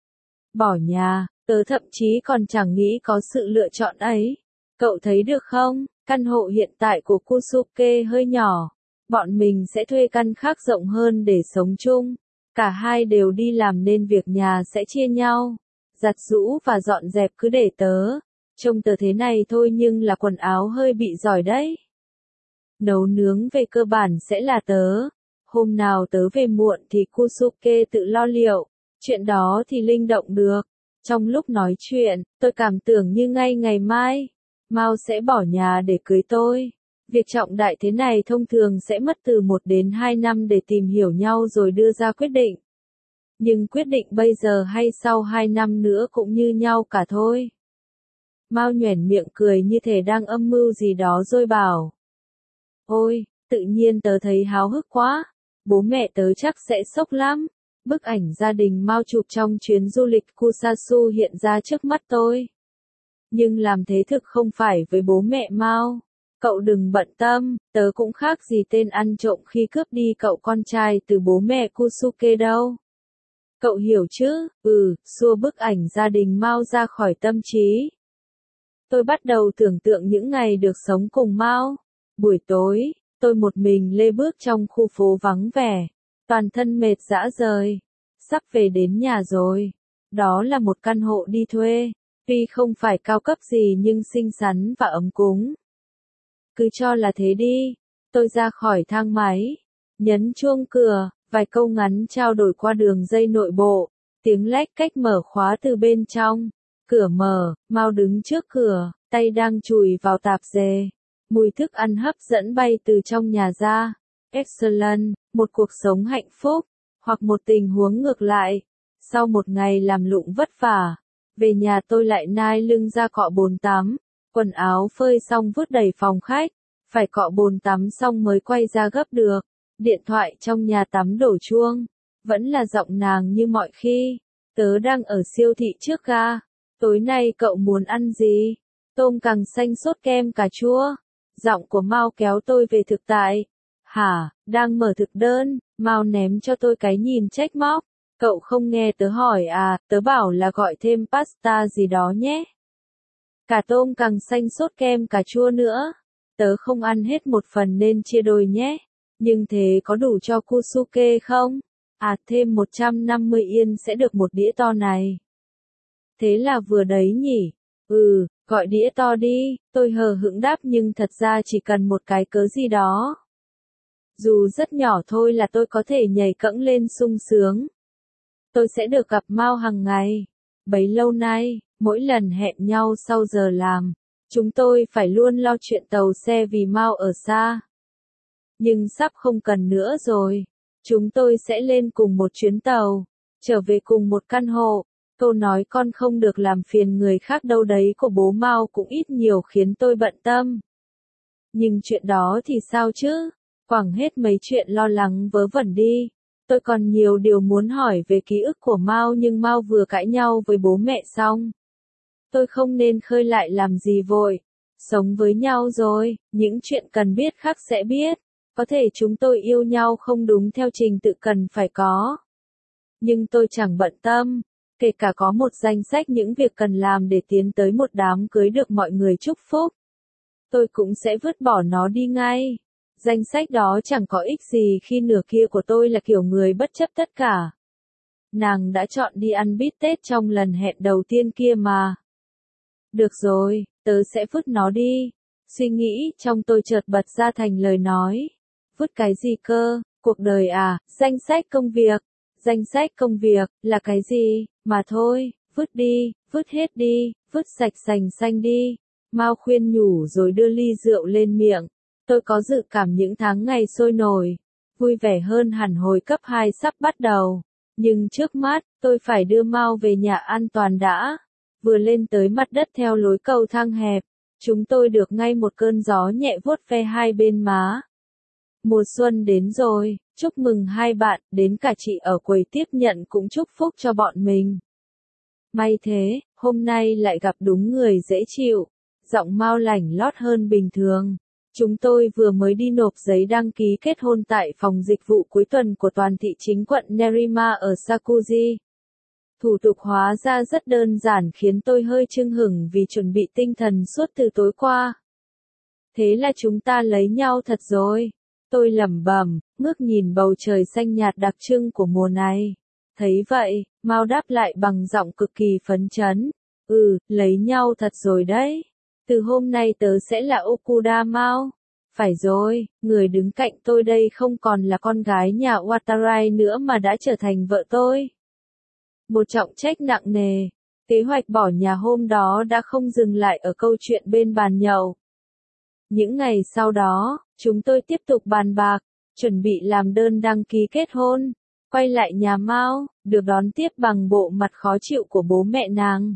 Bỏ nhà, tớ thậm chí còn chẳng nghĩ có sự lựa chọn ấy. Cậu thấy được không? Căn hộ hiện tại của Kusuke hơi nhỏ. Bọn mình sẽ thuê căn khác rộng hơn để sống chung. Cả hai đều đi làm nên việc nhà sẽ chia nhau. Giặt giũ và dọn dẹp cứ để tớ. Trông tớ thế này thôi nhưng là quần áo hơi bị giỏi đấy. Nấu nướng về cơ bản sẽ là tớ. Hôm nào tớ về muộn thì Kusuke tự lo liệu. Chuyện đó thì linh động được. Trong lúc nói chuyện, tôi cảm tưởng như ngay ngày mai, Mao sẽ bỏ nhà để cưới tôi. Việc trọng đại thế này thông thường sẽ mất từ một đến hai năm để tìm hiểu nhau rồi đưa ra quyết định. Nhưng quyết định bây giờ hay sau hai năm nữa cũng như nhau cả thôi. Mao nhoẻn miệng cười như thể đang âm mưu gì đó rồi bảo. Ôi, tự nhiên tớ thấy háo hức quá. Bố mẹ tớ chắc sẽ sốc lắm. Bức ảnh gia đình Mao chụp trong chuyến du lịch Kusasu hiện ra trước mắt tôi. Nhưng làm thế thực không phải với bố mẹ Mao. Cậu đừng bận tâm, tớ cũng khác gì tên ăn trộm khi cướp đi cậu con trai từ bố mẹ Kusuke đâu. Cậu hiểu chứ? Ừ, xua bức ảnh gia đình Mao ra khỏi tâm trí. Tôi bắt đầu tưởng tượng những ngày được sống cùng Mao. Buổi tối, tôi một mình lê bước trong khu phố vắng vẻ. Toàn thân mệt rã rời. Sắp về đến nhà rồi. Đó là một căn hộ đi thuê. Tuy không phải cao cấp gì nhưng xinh xắn và ấm cúng. Cứ cho là thế đi. Tôi ra khỏi thang máy. Nhấn chuông cửa. Vài câu ngắn trao đổi qua đường dây nội bộ. Tiếng lách cách mở khóa từ bên trong. Cửa mở, Mao đứng trước cửa, tay đang chùi vào tạp dề. Mùi thức ăn hấp dẫn bay từ trong nhà ra. Excellent, một cuộc sống hạnh phúc, hoặc một tình huống ngược lại. Sau một ngày làm lụng vất vả, về nhà tôi lại nai lưng ra cọ bồn tắm, quần áo phơi xong vứt đầy phòng khách, phải cọ bồn tắm xong mới quay ra gấp được. Điện thoại trong nhà tắm đổ chuông, vẫn là giọng nàng như mọi khi. Tớ đang ở siêu thị trước ga. Tối nay cậu muốn ăn gì? Tôm càng xanh sốt kem cà chua. Giọng của Mao kéo tôi về thực tại. Hả, đang mở thực đơn, Mao ném cho tôi cái nhìn trách móc. Cậu không nghe tớ hỏi à, tớ bảo là gọi thêm pasta gì đó nhé. Cả tôm càng xanh sốt kem cà chua nữa. Tớ không ăn hết một phần nên chia đôi nhé. Nhưng thế có đủ cho Kusuke không? À thêm một trăm năm mươi yên sẽ được một đĩa to này. Thế là vừa đấy nhỉ? Ừ, gọi đĩa to đi, tôi hờ hững đáp nhưng thật ra chỉ cần một cái cớ gì đó. Dù rất nhỏ thôi là tôi có thể nhảy cẫng lên sung sướng. Tôi sẽ được gặp Mao hàng ngày. Bấy lâu nay, mỗi lần hẹn nhau sau giờ làm, chúng tôi phải luôn lo chuyện tàu xe vì Mao ở xa. Nhưng sắp không cần nữa rồi. Chúng tôi sẽ lên cùng một chuyến tàu, trở về cùng một căn hộ. Câu nói con không được làm phiền người khác đâu đấy của bố Mao cũng ít nhiều khiến tôi bận tâm. Nhưng chuyện đó thì sao chứ? Quẳng hết mấy chuyện lo lắng vớ vẩn đi. Tôi còn nhiều điều muốn hỏi về ký ức của Mao nhưng Mao vừa cãi nhau với bố mẹ xong. Tôi không nên khơi lại làm gì vội. Sống với nhau rồi, những chuyện cần biết khác sẽ biết. Có thể chúng tôi yêu nhau không đúng theo trình tự cần phải có. Nhưng tôi chẳng bận tâm. Kể cả có một danh sách những việc cần làm để tiến tới một đám cưới được mọi người chúc phúc. Tôi cũng sẽ vứt bỏ nó đi ngay. Danh sách đó chẳng có ích gì khi nửa kia của tôi là kiểu người bất chấp tất cả. Nàng đã chọn đi ăn bít tết trong lần hẹn đầu tiên kia mà. Được rồi, tớ sẽ vứt nó đi. Suy nghĩ trong tôi chợt bật ra thành lời nói. Vứt cái gì cơ, cuộc đời à, danh sách công việc. Danh sách công việc, là cái gì, mà thôi, vứt đi, vứt hết đi, vứt sạch sành xanh đi. Mao khuyên nhủ rồi đưa ly rượu lên miệng. Tôi có dự cảm những tháng ngày sôi nổi, vui vẻ hơn hẳn hồi cấp hai sắp bắt đầu. Nhưng trước mắt, tôi phải đưa Mao về nhà an toàn đã. Vừa lên tới mặt đất theo lối cầu thang hẹp, chúng tôi được ngay một cơn gió nhẹ vuốt ve hai bên má. Mùa xuân đến rồi, chúc mừng hai bạn, đến cả chị ở quầy tiếp nhận cũng chúc phúc cho bọn mình. May thế, hôm nay lại gặp đúng người dễ chịu, giọng Mao lảnh lót hơn bình thường. Chúng tôi vừa mới đi nộp giấy đăng ký kết hôn tại phòng dịch vụ cuối tuần của toàn thị chính quận Nerima ở Sakuji. Thủ tục hóa ra rất đơn giản khiến tôi hơi chưng hửng vì chuẩn bị tinh thần suốt từ tối qua. Thế là chúng ta lấy nhau thật rồi. Tôi lẩm bẩm, ngước nhìn bầu trời xanh nhạt đặc trưng của mùa này. Thấy vậy, Mao đáp lại bằng giọng cực kỳ phấn chấn. Ừ, lấy nhau thật rồi đấy. Từ hôm nay tớ sẽ là Okuda Mao. Phải rồi, người đứng cạnh tôi đây không còn là con gái nhà Watarai nữa mà đã trở thành vợ tôi. Một trọng trách nặng nề. Kế hoạch bỏ nhà hôm đó đã không dừng lại ở câu chuyện bên bàn nhậu. Những ngày sau đó, chúng tôi tiếp tục bàn bạc, chuẩn bị làm đơn đăng ký kết hôn. Quay lại nhà Mao, được đón tiếp bằng bộ mặt khó chịu của bố mẹ nàng.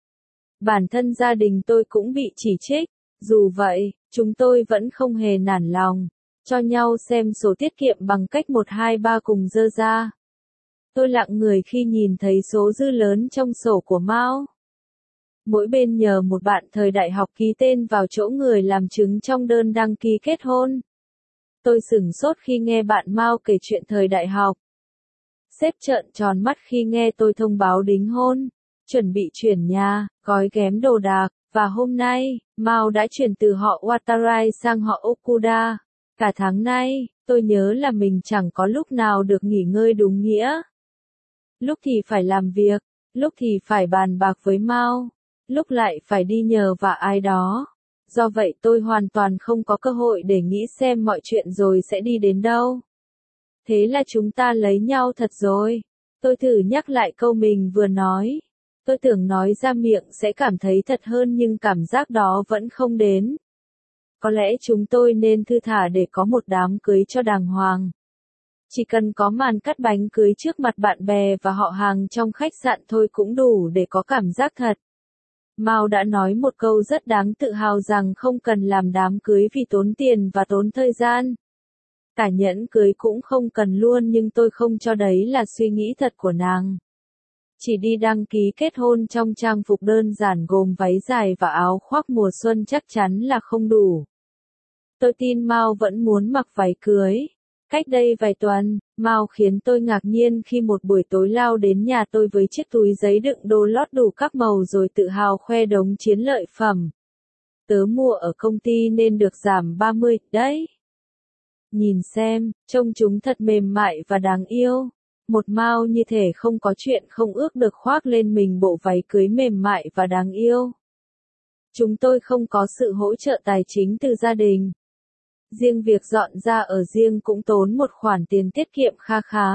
Bản thân gia đình tôi cũng bị chỉ trích. Dù vậy, chúng tôi vẫn không hề nản lòng, cho nhau xem sổ tiết kiệm bằng cách một hai ba cùng dơ ra. Tôi lặng người khi nhìn thấy số dư lớn trong sổ của Mao. Mỗi bên nhờ một bạn thời đại học ký tên vào chỗ người làm chứng trong đơn đăng ký kết hôn. Tôi sửng sốt khi nghe bạn Mao kể chuyện thời đại học. Sếp trợn tròn mắt khi nghe tôi thông báo đính hôn, chuẩn bị chuyển nhà, gói ghém đồ đạc, và hôm nay, Mao đã chuyển từ họ Watarai sang họ Okuda. Cả tháng nay, tôi nhớ là mình chẳng có lúc nào được nghỉ ngơi đúng nghĩa. Lúc thì phải làm việc, lúc thì phải bàn bạc với Mao, lúc lại phải đi nhờ vả ai đó. Do vậy tôi hoàn toàn không có cơ hội để nghĩ xem mọi chuyện rồi sẽ đi đến đâu. Thế là chúng ta lấy nhau thật rồi. Tôi thử nhắc lại câu mình vừa nói. Tôi tưởng nói ra miệng sẽ cảm thấy thật hơn nhưng cảm giác đó vẫn không đến. Có lẽ chúng tôi nên thư thả để có một đám cưới cho đàng hoàng. Chỉ cần có màn cắt bánh cưới trước mặt bạn bè và họ hàng trong khách sạn thôi cũng đủ để có cảm giác thật. Mao đã nói một câu rất đáng tự hào rằng không cần làm đám cưới vì tốn tiền và tốn thời gian. Cả nhẫn cưới cũng không cần luôn nhưng tôi không cho đấy là suy nghĩ thật của nàng. Chỉ đi đăng ký kết hôn trong trang phục đơn giản gồm váy dài và áo khoác mùa xuân chắc chắn là không đủ. Tôi tin Mao vẫn muốn mặc váy cưới. Cách đây vài tuần, Mao khiến tôi ngạc nhiên khi một buổi tối lao đến nhà tôi với chiếc túi giấy đựng đồ lót đủ các màu rồi tự hào khoe đống chiến lợi phẩm. Tớ mua ở công ty nên được giảm ba mươi, đấy. Nhìn xem, trông chúng thật mềm mại và đáng yêu. Một Mao như thể không có chuyện không ước được khoác lên mình bộ váy cưới mềm mại và đáng yêu. Chúng tôi không có sự hỗ trợ tài chính từ gia đình. Riêng việc dọn ra ở riêng cũng tốn một khoản tiền tiết kiệm kha khá.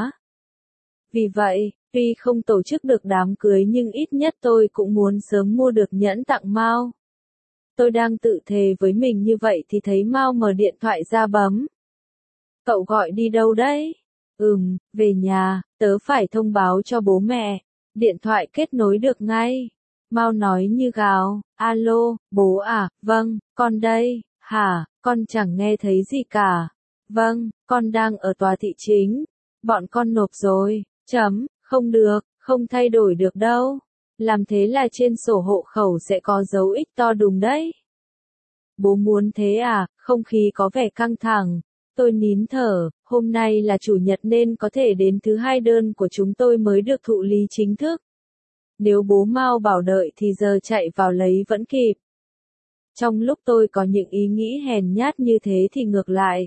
Vì vậy, tuy không tổ chức được đám cưới nhưng ít nhất tôi cũng muốn sớm mua được nhẫn tặng Mao. Tôi đang tự thề với mình như vậy thì thấy Mao mở điện thoại ra bấm. Cậu gọi đi đâu đấy? Ừm, về nhà, tớ phải thông báo cho bố mẹ. Điện thoại kết nối được ngay. Mao nói như gào, alo, bố à, vâng, con đây, hả, con chẳng nghe thấy gì cả. Vâng, con đang ở tòa thị chính. Bọn con nộp rồi, chấm, không được, không thay đổi được đâu. Làm thế là trên sổ hộ khẩu sẽ có dấu X to đùng đấy. Bố muốn thế à, không khí có vẻ căng thẳng. Tôi nín thở, hôm nay là chủ nhật nên có thể đến thứ hai đơn của chúng tôi mới được thụ lý chính thức. Nếu bố Mao bảo đợi thì giờ chạy vào lấy vẫn kịp. Trong lúc tôi có những ý nghĩ hèn nhát như thế thì ngược lại.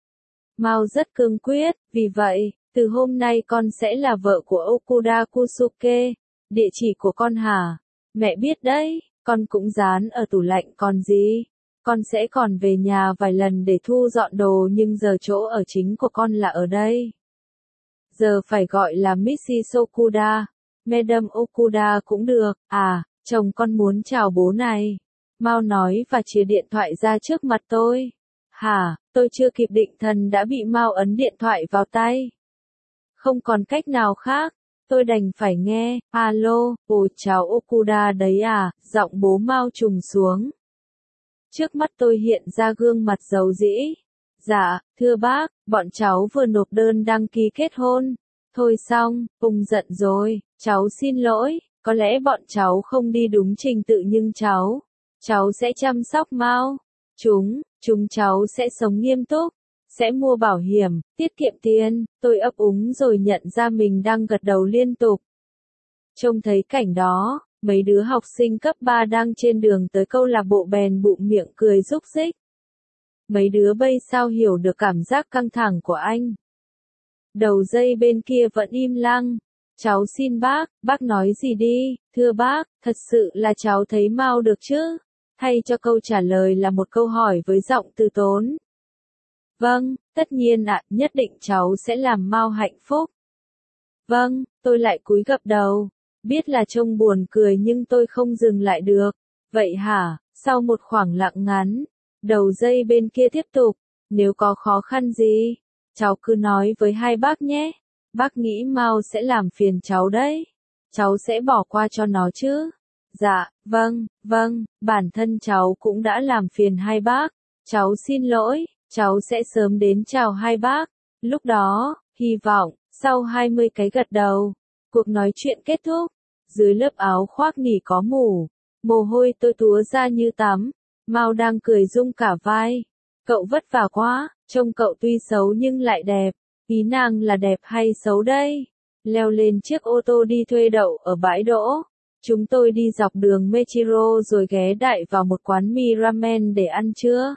Mao rất cương quyết, vì vậy, từ hôm nay con sẽ là vợ của Okuda Kusuke. Địa chỉ của con hả? Mẹ biết đấy, con cũng dán ở tủ lạnh còn gì. Con sẽ còn về nhà vài lần để thu dọn đồ nhưng giờ chỗ ở chính của con là ở đây. Giờ phải gọi là missus Okuda. Madam Okuda cũng được, à, chồng con muốn chào bố này. Mao nói và chìa điện thoại ra trước mặt tôi. Hả, tôi chưa kịp định thần đã bị Mao ấn điện thoại vào tay. Không còn cách nào khác, tôi đành phải nghe, alo, ồ chào Okuda đấy à, giọng bố Mao trùng xuống. Trước mắt tôi hiện ra gương mặt giàu dĩ. Dạ, thưa bác, bọn cháu vừa nộp đơn đăng ký kết hôn. Thôi xong, ông giận rồi, cháu xin lỗi, có lẽ bọn cháu không đi đúng trình tự nhưng cháu, cháu sẽ chăm sóc Mao. Chúng, chúng cháu sẽ sống nghiêm túc, sẽ mua bảo hiểm, tiết kiệm tiền, tôi ấp úng rồi nhận ra mình đang gật đầu liên tục. Trông thấy cảnh đó, mấy đứa học sinh cấp ba đang trên đường tới câu lạc bộ bèn bụng miệng cười rúc rích. Mấy đứa bây sao hiểu được cảm giác căng thẳng của anh. Đầu dây bên kia vẫn im lặng. Cháu xin bác, bác nói gì đi, thưa bác, thật sự là cháu thấy Mao được chứ? Thay cho câu trả lời là một câu hỏi với giọng từ tốn. Vâng, tất nhiên ạ, nhất định cháu sẽ làm Mao hạnh phúc. Vâng, tôi lại cúi gập đầu. Biết là trông buồn cười nhưng tôi không dừng lại được. Vậy hả, sau một khoảng lặng ngắn, đầu dây bên kia tiếp tục, nếu có khó khăn gì, cháu cứ nói với hai bác nhé. Bác nghĩ Mao sẽ làm phiền cháu đấy. Cháu sẽ bỏ qua cho nó chứ? Dạ, vâng, vâng, bản thân cháu cũng đã làm phiền hai bác. Cháu xin lỗi, cháu sẽ sớm đến chào hai bác. Lúc đó, hy vọng, sau hai mươi cái gật đầu, cuộc nói chuyện kết thúc. Dưới lớp áo khoác nỉ có mủ, mồ hôi tôi túa ra như tắm. Mao đang cười rung cả vai. Cậu vất vả quá, trông cậu tuy xấu nhưng lại đẹp. Ý nàng là đẹp hay xấu đây? Leo lên chiếc ô tô đi thuê đậu ở bãi đỗ. Chúng tôi đi dọc đường Mechiro rồi ghé đại vào một quán mì ramen để ăn trưa.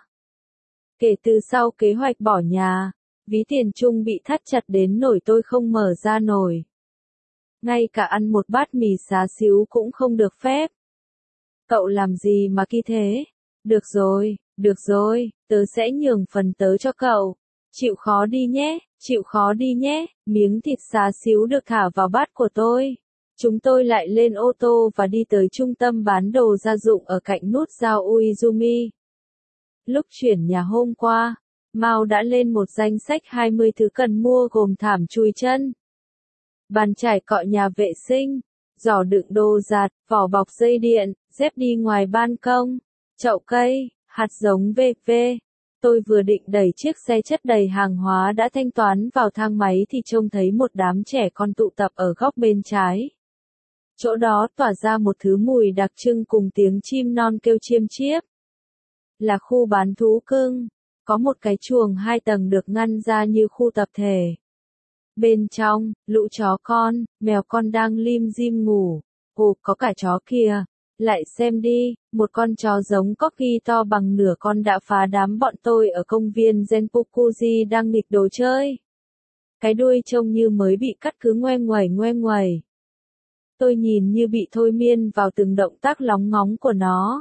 Kể từ sau kế hoạch bỏ nhà, ví tiền chung bị thắt chặt đến nỗi tôi không mở ra nổi. Ngay cả ăn một bát mì xá xíu cũng không được phép. Cậu làm gì mà kỳ thế? Được rồi, được rồi, tớ sẽ nhường phần tớ cho cậu. Chịu khó đi nhé, chịu khó đi nhé, miếng thịt xá xíu được thả vào bát của tôi. Chúng tôi lại lên ô tô và đi tới trung tâm bán đồ gia dụng ở cạnh nút giao Uizumi. Lúc chuyển nhà hôm qua, Mao đã lên một danh sách hai mươi thứ cần mua gồm thảm chùi chân, bàn chải cọ nhà vệ sinh, giỏ đựng đồ giặt, vỏ bọc dây điện, dép đi ngoài ban công, chậu cây, hạt giống vân vân. Tôi vừa định đẩy chiếc xe chất đầy hàng hóa đã thanh toán vào thang máy thì trông thấy một đám trẻ con tụ tập ở góc bên trái. Chỗ đó tỏa ra một thứ mùi đặc trưng cùng tiếng chim non kêu chiêm chiếp. Là khu bán thú cưng. Có một cái chuồng hai tầng được ngăn ra như khu tập thể. Bên trong, lũ chó con, mèo con đang lim dim ngủ. Ồ, có cả chó kìa. Lại xem đi, một con chó giống corgi to bằng nửa con đã phá đám bọn tôi ở công viên Zenpukuji đang nghịch đồ chơi. Cái đuôi trông như mới bị cắt cứ ngoe nguẩy ngoe nguẩy. Tôi nhìn như bị thôi miên vào từng động tác lóng ngóng của nó.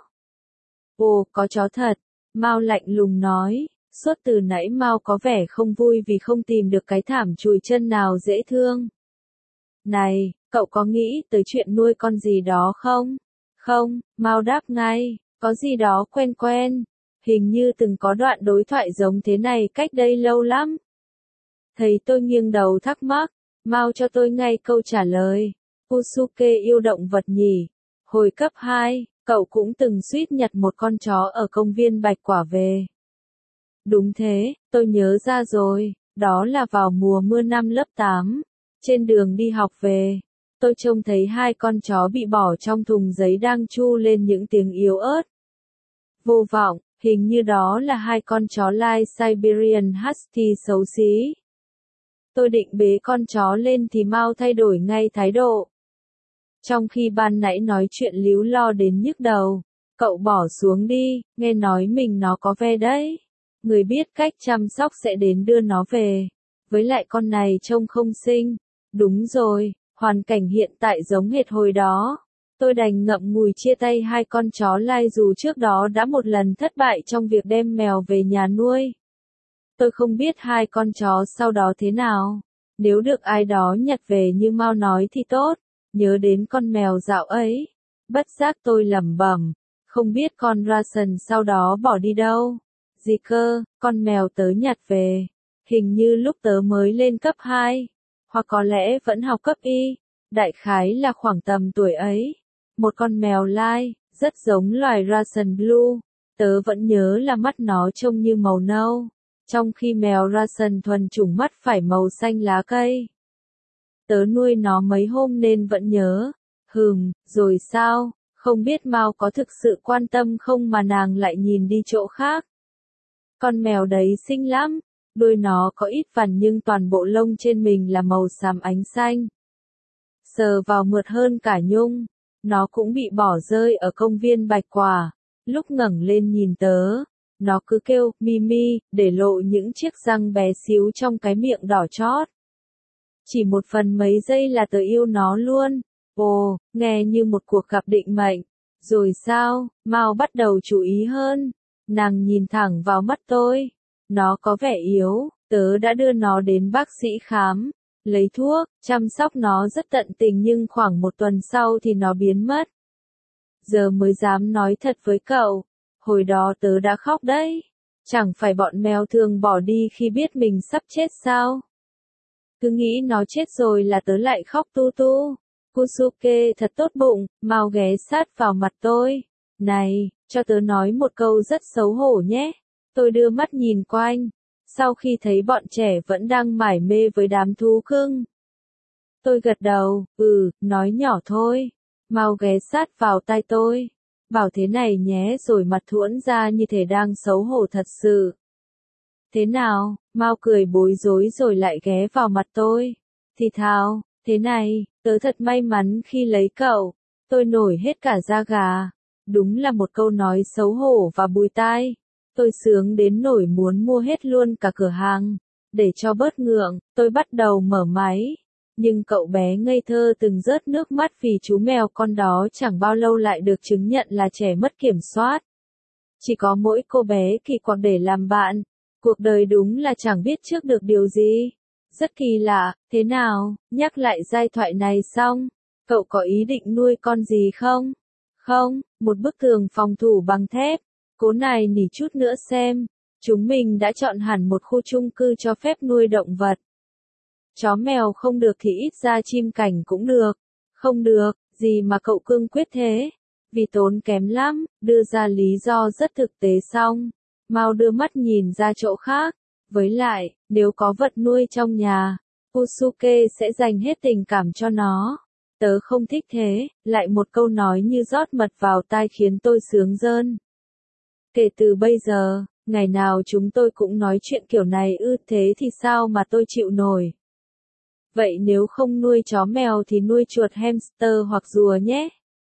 Ồ, có chó thật. Mao lạnh lùng nói. Suốt từ nãy Mao có vẻ không vui vì không tìm được cái thảm chùi chân nào dễ thương. Này, cậu có nghĩ tới chuyện nuôi con gì đó không? Không, Mao đáp ngay, có gì đó quen quen. Hình như từng có đoạn đối thoại giống thế này cách đây lâu lắm. Thấy tôi nghiêng đầu thắc mắc, Mao cho tôi ngay câu trả lời. Usuke yêu động vật nhỉ? Hồi cấp hai, cậu cũng từng suýt nhặt một con chó ở công viên Bạch Quả về. Đúng thế, tôi nhớ ra rồi, đó là vào mùa mưa năm lớp tám. Trên đường đi học về, tôi trông thấy hai con chó bị bỏ trong thùng giấy đang tru lên những tiếng yếu ớt. Vô vọng, hình như đó là hai con chó lai Siberian Husky xấu xí. Tôi định bế con chó lên thì Mao thay đổi ngay thái độ. Trong khi ban nãy nói chuyện líu lo đến nhức đầu, cậu bỏ xuống đi, nghe nói mình nó có ve đấy. Người biết cách chăm sóc sẽ đến đưa nó về. Với lại con này trông không xinh. Đúng rồi, hoàn cảnh hiện tại giống hệt hồi đó. Tôi đành ngậm ngùi chia tay hai con chó lai dù trước đó đã một lần thất bại trong việc đem mèo về nhà nuôi. Tôi không biết hai con chó sau đó thế nào. Nếu được ai đó nhặt về như Mao nói thì tốt. Nhớ đến con mèo dạo ấy. Bất giác tôi lẩm bẩm. Không biết con Rasen sau đó bỏ đi đâu. Gì cơ, con mèo tớ nhặt về. Hình như lúc tớ mới lên cấp hai. Hoặc có lẽ vẫn học cấp y. Đại khái là khoảng tầm tuổi ấy. Một con mèo lai, rất giống loài Russian Blue. Tớ vẫn nhớ là mắt nó trông như màu nâu. Trong khi mèo Russian thuần chủng mắt phải màu xanh lá cây. Tớ nuôi nó mấy hôm nên vẫn nhớ. Hừm, rồi sao? Không biết Mao có thực sự quan tâm không mà nàng lại nhìn đi chỗ khác. Con mèo đấy xinh lắm. Đuôi nó có ít vằn nhưng toàn bộ lông trên mình là màu xám ánh xanh. Sờ vào mượt hơn cả nhung. Nó cũng bị bỏ rơi ở công viên Bạch Quả. Lúc ngẩng lên nhìn tớ, nó cứ kêu, Mimi, để lộ những chiếc răng bé xíu trong cái miệng đỏ chót. Chỉ một phần mấy giây là tớ yêu nó luôn. Ồ, nghe như một cuộc gặp định mệnh. Rồi sao, Mao bắt đầu chú ý hơn. Nàng nhìn thẳng vào mắt tôi. Nó có vẻ yếu, tớ đã đưa nó đến bác sĩ khám. Lấy thuốc, chăm sóc nó rất tận tình nhưng khoảng một tuần sau thì nó biến mất. Giờ mới dám nói thật với cậu. Hồi đó tớ đã khóc đấy. Chẳng phải bọn mèo thường bỏ đi khi biết mình sắp chết sao? Cứ nghĩ nó chết rồi là tớ lại khóc tu tu. Kusuke thật tốt bụng, Mao ghé sát vào mặt tôi. Này, cho tớ nói một câu rất xấu hổ nhé. Tôi đưa mắt nhìn quanh. Sau khi thấy bọn trẻ vẫn đang mải mê với đám thú cưng. Tôi gật đầu, ừ, nói nhỏ thôi. Mao ghé sát vào tai tôi. Bảo thế này nhé rồi mặt thuẫn ra như thể đang xấu hổ thật sự. Thế nào, Mao cười bối rối rồi lại ghé vào mặt tôi. Thì thào, thế này, tớ thật may mắn khi lấy cậu. Tôi nổi hết cả da gà. Đúng là một câu nói xấu hổ và bùi tai. Tôi sướng đến nỗi muốn mua hết luôn cả cửa hàng. Để cho bớt ngượng, tôi bắt đầu mở máy. Nhưng cậu bé ngây thơ từng rớt nước mắt vì chú mèo con đó chẳng bao lâu lại được chứng nhận là trẻ mất kiểm soát. Chỉ có mỗi cô bé kỳ quặc để làm bạn. Cuộc đời đúng là chẳng biết trước được điều gì. Rất kỳ lạ, thế nào, nhắc lại giai thoại này xong, cậu có ý định nuôi con gì không? Không, một bức tường phòng thủ bằng thép. Cố này nỉ chút nữa xem. Chúng mình đã chọn hẳn một khu chung cư cho phép nuôi động vật. Chó mèo không được thì ít ra chim cảnh cũng được. Không được, gì mà cậu cương quyết thế? Vì tốn kém lắm, đưa ra lý do rất thực tế xong. Mao đưa mắt nhìn ra chỗ khác. Với lại, nếu có vật nuôi trong nhà, Usuke sẽ dành hết tình cảm cho nó. Tớ không thích thế, lại một câu nói như rót mật vào tai khiến tôi sướng rơn. Kể từ bây giờ, ngày nào chúng tôi cũng nói chuyện kiểu này ư, thế thì sao mà tôi chịu nổi. Vậy nếu không nuôi chó mèo thì nuôi chuột hamster hoặc rùa nhé.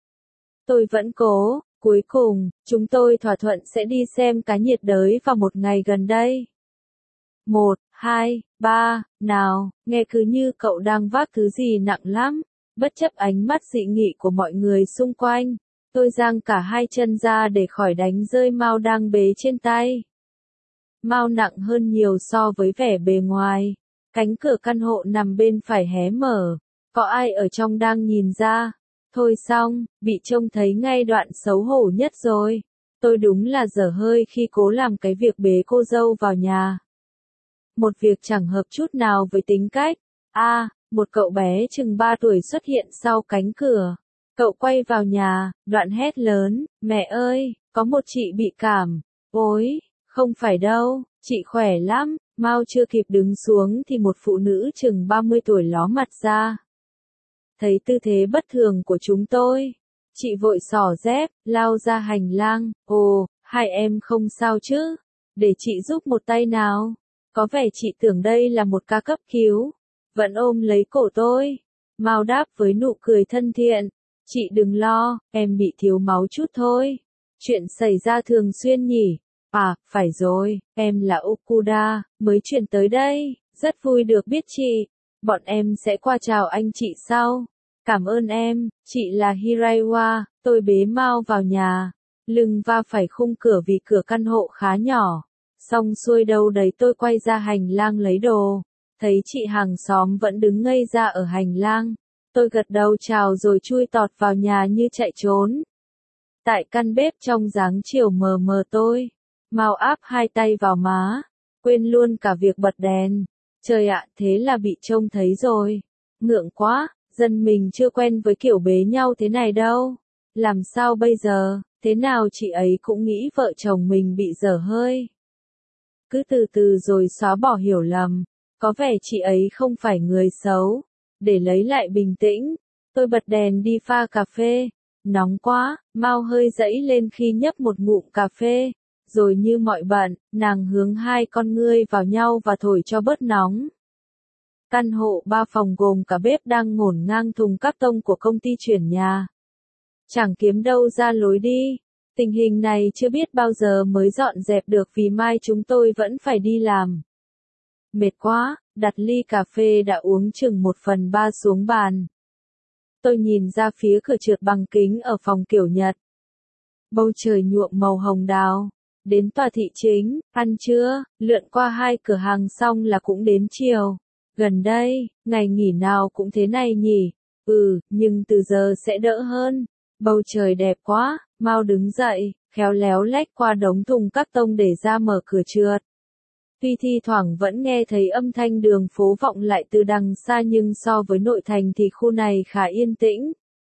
Tôi vẫn cố, cuối cùng, chúng tôi thỏa thuận sẽ đi xem cá nhiệt đới vào một ngày gần đây. Một, hai, ba, nào, nghe cứ như cậu đang vác thứ gì nặng lắm. Bất chấp ánh mắt dị nghị của mọi người xung quanh, tôi giang cả hai chân ra để khỏi đánh rơi Mao đang bế trên tay. Mao nặng hơn nhiều so với vẻ bề ngoài. Cánh cửa căn hộ nằm bên phải hé mở. Có ai ở trong đang nhìn ra? Thôi xong, bị trông thấy ngay đoạn xấu hổ nhất rồi. Tôi đúng là dở hơi khi cố làm cái việc bế cô dâu vào nhà. Một việc chẳng hợp chút nào với tính cách. A, à, một cậu bé chừng ba tuổi xuất hiện sau cánh cửa. Cậu quay vào nhà, đoạn hét lớn, mẹ ơi, có một chị bị cảm. Ôi, không phải đâu, chị khỏe lắm. Mao chưa kịp đứng xuống thì một phụ nữ chừng ba mươi tuổi ló mặt ra. Thấy tư thế bất thường của chúng tôi, chị vội xỏ dép, lao ra hành lang. Ồ, hai em không sao chứ? Để chị giúp một tay nào. Có vẻ chị tưởng đây là một ca cấp cứu. Vẫn ôm lấy cổ tôi. Mao đáp với nụ cười thân thiện. Chị đừng lo, em bị thiếu máu chút thôi. Chuyện xảy ra thường xuyên nhỉ? À, phải rồi, em là Okuda, mới chuyển tới đây. Rất vui được biết chị. Bọn em sẽ qua chào anh chị sau. Cảm ơn em, chị là Hiraiwa. Tôi bế Mao vào nhà. Lưng va phải khung cửa vì cửa căn hộ khá nhỏ. Xong xuôi đâu đấy tôi quay ra hành lang lấy đồ. Thấy chị hàng xóm vẫn đứng ngây ra ở hành lang. Tôi gật đầu chào rồi chui tọt vào nhà như chạy trốn. Tại căn bếp trong dáng chiều mờ mờ tôi. Mao áp hai tay vào má. Quên luôn cả việc bật đèn. Trời ạ, thế là bị trông thấy rồi. Ngượng quá, dân mình chưa quen với kiểu bế nhau thế này đâu. Làm sao bây giờ, thế nào chị ấy cũng nghĩ vợ chồng mình bị dở hơi. Cứ từ từ rồi xóa bỏ hiểu lầm. Có vẻ chị ấy không phải người xấu. Để lấy lại bình tĩnh, tôi bật đèn đi pha cà phê. Nóng quá, Mao hơi dẫy lên khi nhấp một ngụm cà phê. Rồi như mọi bận, nàng hướng hai con ngươi vào nhau và thổi cho bớt nóng. Căn hộ ba phòng gồm cả bếp đang ngổn ngang thùng các tông của công ty chuyển nhà. Chẳng kiếm đâu ra lối đi. Tình hình này chưa biết bao giờ mới dọn dẹp được vì mai chúng tôi vẫn phải đi làm. Mệt quá, đặt ly cà phê đã uống chừng một phần ba xuống bàn. Tôi nhìn ra phía cửa trượt bằng kính ở phòng kiểu Nhật. Bầu trời nhuộm màu hồng đào. Đến tòa thị chính, ăn trưa, lượn qua hai cửa hàng xong là cũng đến chiều. Gần đây, ngày nghỉ nào cũng thế này nhỉ? Ừ, nhưng từ giờ sẽ đỡ hơn. Bầu trời đẹp quá, Mao đứng dậy, khéo léo lách qua đống thùng các tông để ra mở cửa trượt. Tuy thi thoảng vẫn nghe thấy âm thanh đường phố vọng lại từ đằng xa nhưng so với nội thành thì khu này khá yên tĩnh.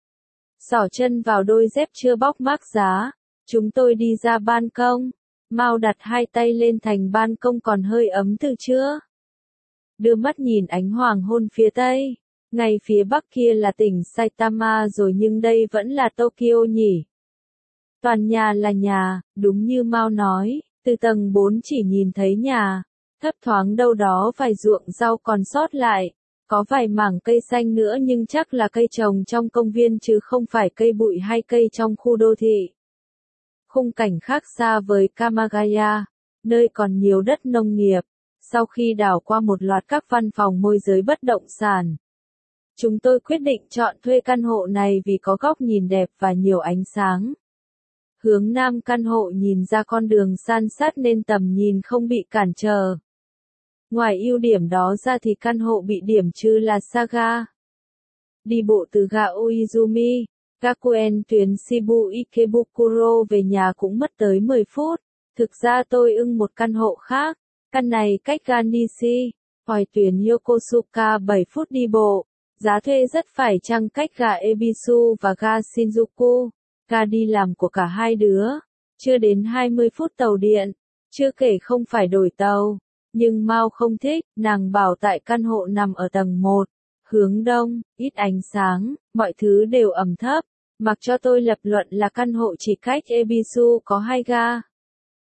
Xỏ chân vào đôi dép chưa bóc mác giá, chúng tôi đi ra ban công. Mao đặt hai tay lên thành ban công còn hơi ấm từ trưa. Đưa mắt nhìn ánh hoàng hôn phía tây. Ngay phía bắc kia là tỉnh Saitama rồi nhưng đây vẫn là Tokyo nhỉ. Toàn nhà là nhà, đúng như Mao nói, từ tầng bốn chỉ nhìn thấy nhà. Thấp thoáng đâu đó vài ruộng rau còn sót lại. Có vài mảng cây xanh nữa nhưng chắc là cây trồng trong công viên chứ không phải cây bụi hay cây trong khu đô thị. Khung cảnh khác xa với Kamagaya, nơi còn nhiều đất nông nghiệp. Sau khi đảo qua một loạt các văn phòng môi giới bất động sản, chúng tôi quyết định chọn thuê căn hộ này vì có góc nhìn đẹp và nhiều ánh sáng. Hướng nam căn hộ nhìn ra con đường san sát nên tầm nhìn không bị cản trở. Ngoài ưu điểm đó ra thì căn hộ bị điểm trừ là Saga. Đi bộ từ ga Uizumi, Gakuen tuyến Shibu Ikebukuro về nhà cũng mất tới mười phút. Thực ra tôi ưng một căn hộ khác. Căn này cách ga Nishi, hỏi tuyến Yokosuka bảy phút đi bộ. Giá thuê rất phải chăng cách ga Ebisu và ga Shinjuku. Ga đi làm của cả hai đứa. Chưa đến hai mươi phút tàu điện. Chưa kể không phải đổi tàu. Nhưng Mao không thích, nàng bảo tại căn hộ nằm ở tầng một. Hướng đông, ít ánh sáng, mọi thứ đều ẩm thấp. Mặc cho tôi lập luận là căn hộ chỉ cách Ebisu có hai ga.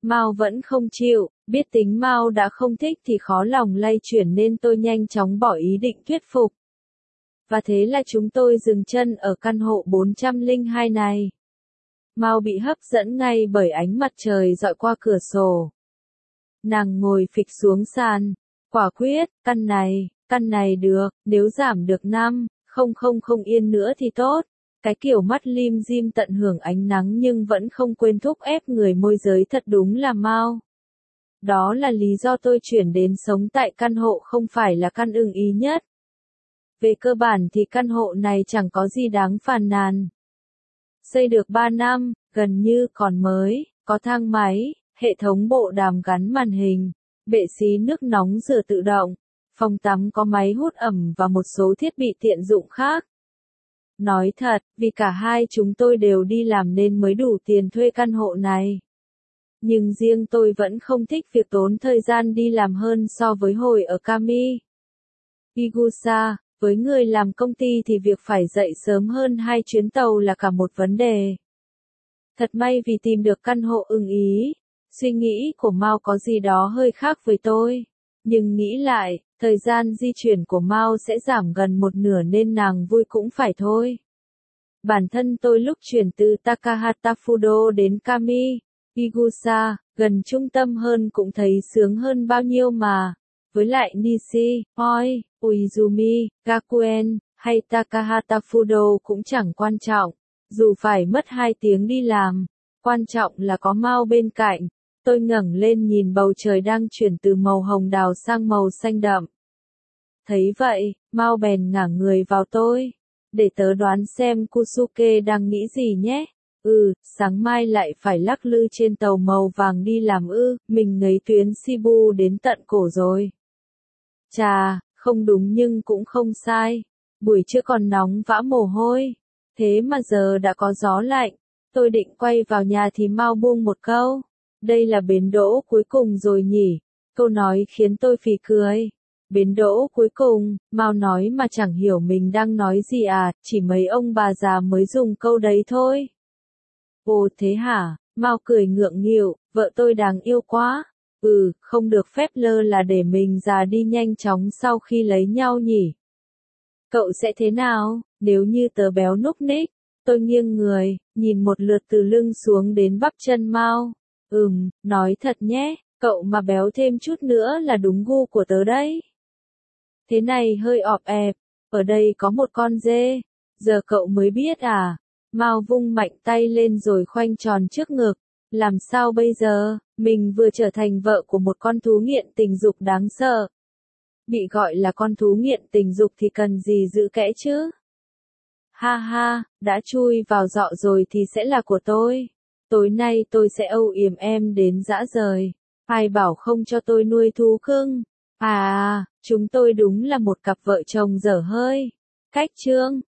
Mao vẫn không chịu, biết tính Mao đã không thích thì khó lòng lay chuyển nên tôi nhanh chóng bỏ ý định thuyết phục. Và thế là chúng tôi dừng chân ở căn hộ bốn trăm lẻ hai này. Mao bị hấp dẫn ngay bởi ánh mặt trời dọi qua cửa sổ. Nàng ngồi phịch xuống sàn, quả quyết, căn này, căn này được, nếu giảm được năm, không không không yên nữa thì tốt. Cái kiểu mắt lim dim tận hưởng ánh nắng nhưng vẫn không quên thúc ép người môi giới thật đúng là Mao. Đó là lý do tôi chuyển đến sống tại căn hộ không phải là căn ưng ý nhất. Về cơ bản thì căn hộ này chẳng có gì đáng phàn nàn. Xây được ba năm, gần như còn mới, có thang máy, hệ thống bộ đàm gắn màn hình, bệ xí nước nóng rửa tự động, phòng tắm có máy hút ẩm và một số thiết bị tiện dụng khác. Nói thật, vì cả hai chúng tôi đều đi làm nên mới đủ tiền thuê căn hộ này. Nhưng riêng tôi vẫn không thích việc tốn thời gian đi làm hơn so với hồi ở Kami. Igusa, với người làm công ty thì việc phải dậy sớm hơn hai chuyến tàu là cả một vấn đề. Thật may vì tìm được căn hộ ưng ý. Suy nghĩ của Mao có gì đó hơi khác với tôi. Nhưng nghĩ lại, thời gian di chuyển của Mao sẽ giảm gần một nửa nên nàng vui cũng phải thôi. Bản thân tôi lúc chuyển từ Takahata Fudo đến Kami, Igusa, gần trung tâm hơn cũng thấy sướng hơn bao nhiêu mà. Với lại Nishi, Oi, Uizumi, Gakuen, hay Takahata Fudo cũng chẳng quan trọng. Dù phải mất hai tiếng đi làm, quan trọng là có Mao bên cạnh. Tôi ngẩng lên nhìn bầu trời đang chuyển từ màu hồng đào sang màu xanh đậm. Thấy vậy, Mao bèn ngả người vào tôi. Để tớ đoán xem Kusuke đang nghĩ gì nhé. Ừ, sáng mai lại phải lắc lư trên tàu màu vàng đi làm ư, mình ngấy tuyến Shibu đến tận cổ rồi. Chà, không đúng nhưng cũng không sai. Buổi trưa còn nóng vã mồ hôi. Thế mà giờ đã có gió lạnh. Tôi định quay vào nhà thì Mao buông một câu. Đây là bến đỗ cuối cùng rồi nhỉ? Câu nói khiến tôi phì cười. Bến đỗ cuối cùng, Mao nói mà chẳng hiểu mình đang nói gì à, chỉ mấy ông bà già mới dùng câu đấy thôi. Ồ thế hả? Mao cười ngượng nghịu, vợ tôi đáng yêu quá. Ừ, không được phép lơ là để mình già đi nhanh chóng sau khi lấy nhau nhỉ? Cậu sẽ thế nào, nếu như tớ béo núc ních? Tôi nghiêng người, nhìn một lượt từ lưng xuống đến bắp chân Mao. Ừm, nói thật nhé, cậu mà béo thêm chút nữa là đúng gu của tớ đấy. Thế này hơi ọp ẹp, ở đây có một con dê, giờ cậu mới biết à? Mao vung mạnh tay lên rồi khoanh tròn trước ngực. Làm sao bây giờ, mình vừa trở thành vợ của một con thú nghiện tình dục đáng sợ. Bị gọi là con thú nghiện tình dục thì cần gì giữ kẽ chứ? Ha ha, đã chui vào dọ rồi thì sẽ là của tôi. Tối nay tôi sẽ âu yếm em đến dã rời. Ai bảo không cho tôi nuôi thú cưng? À, chúng tôi đúng là một cặp vợ chồng dở hơi. Cách chương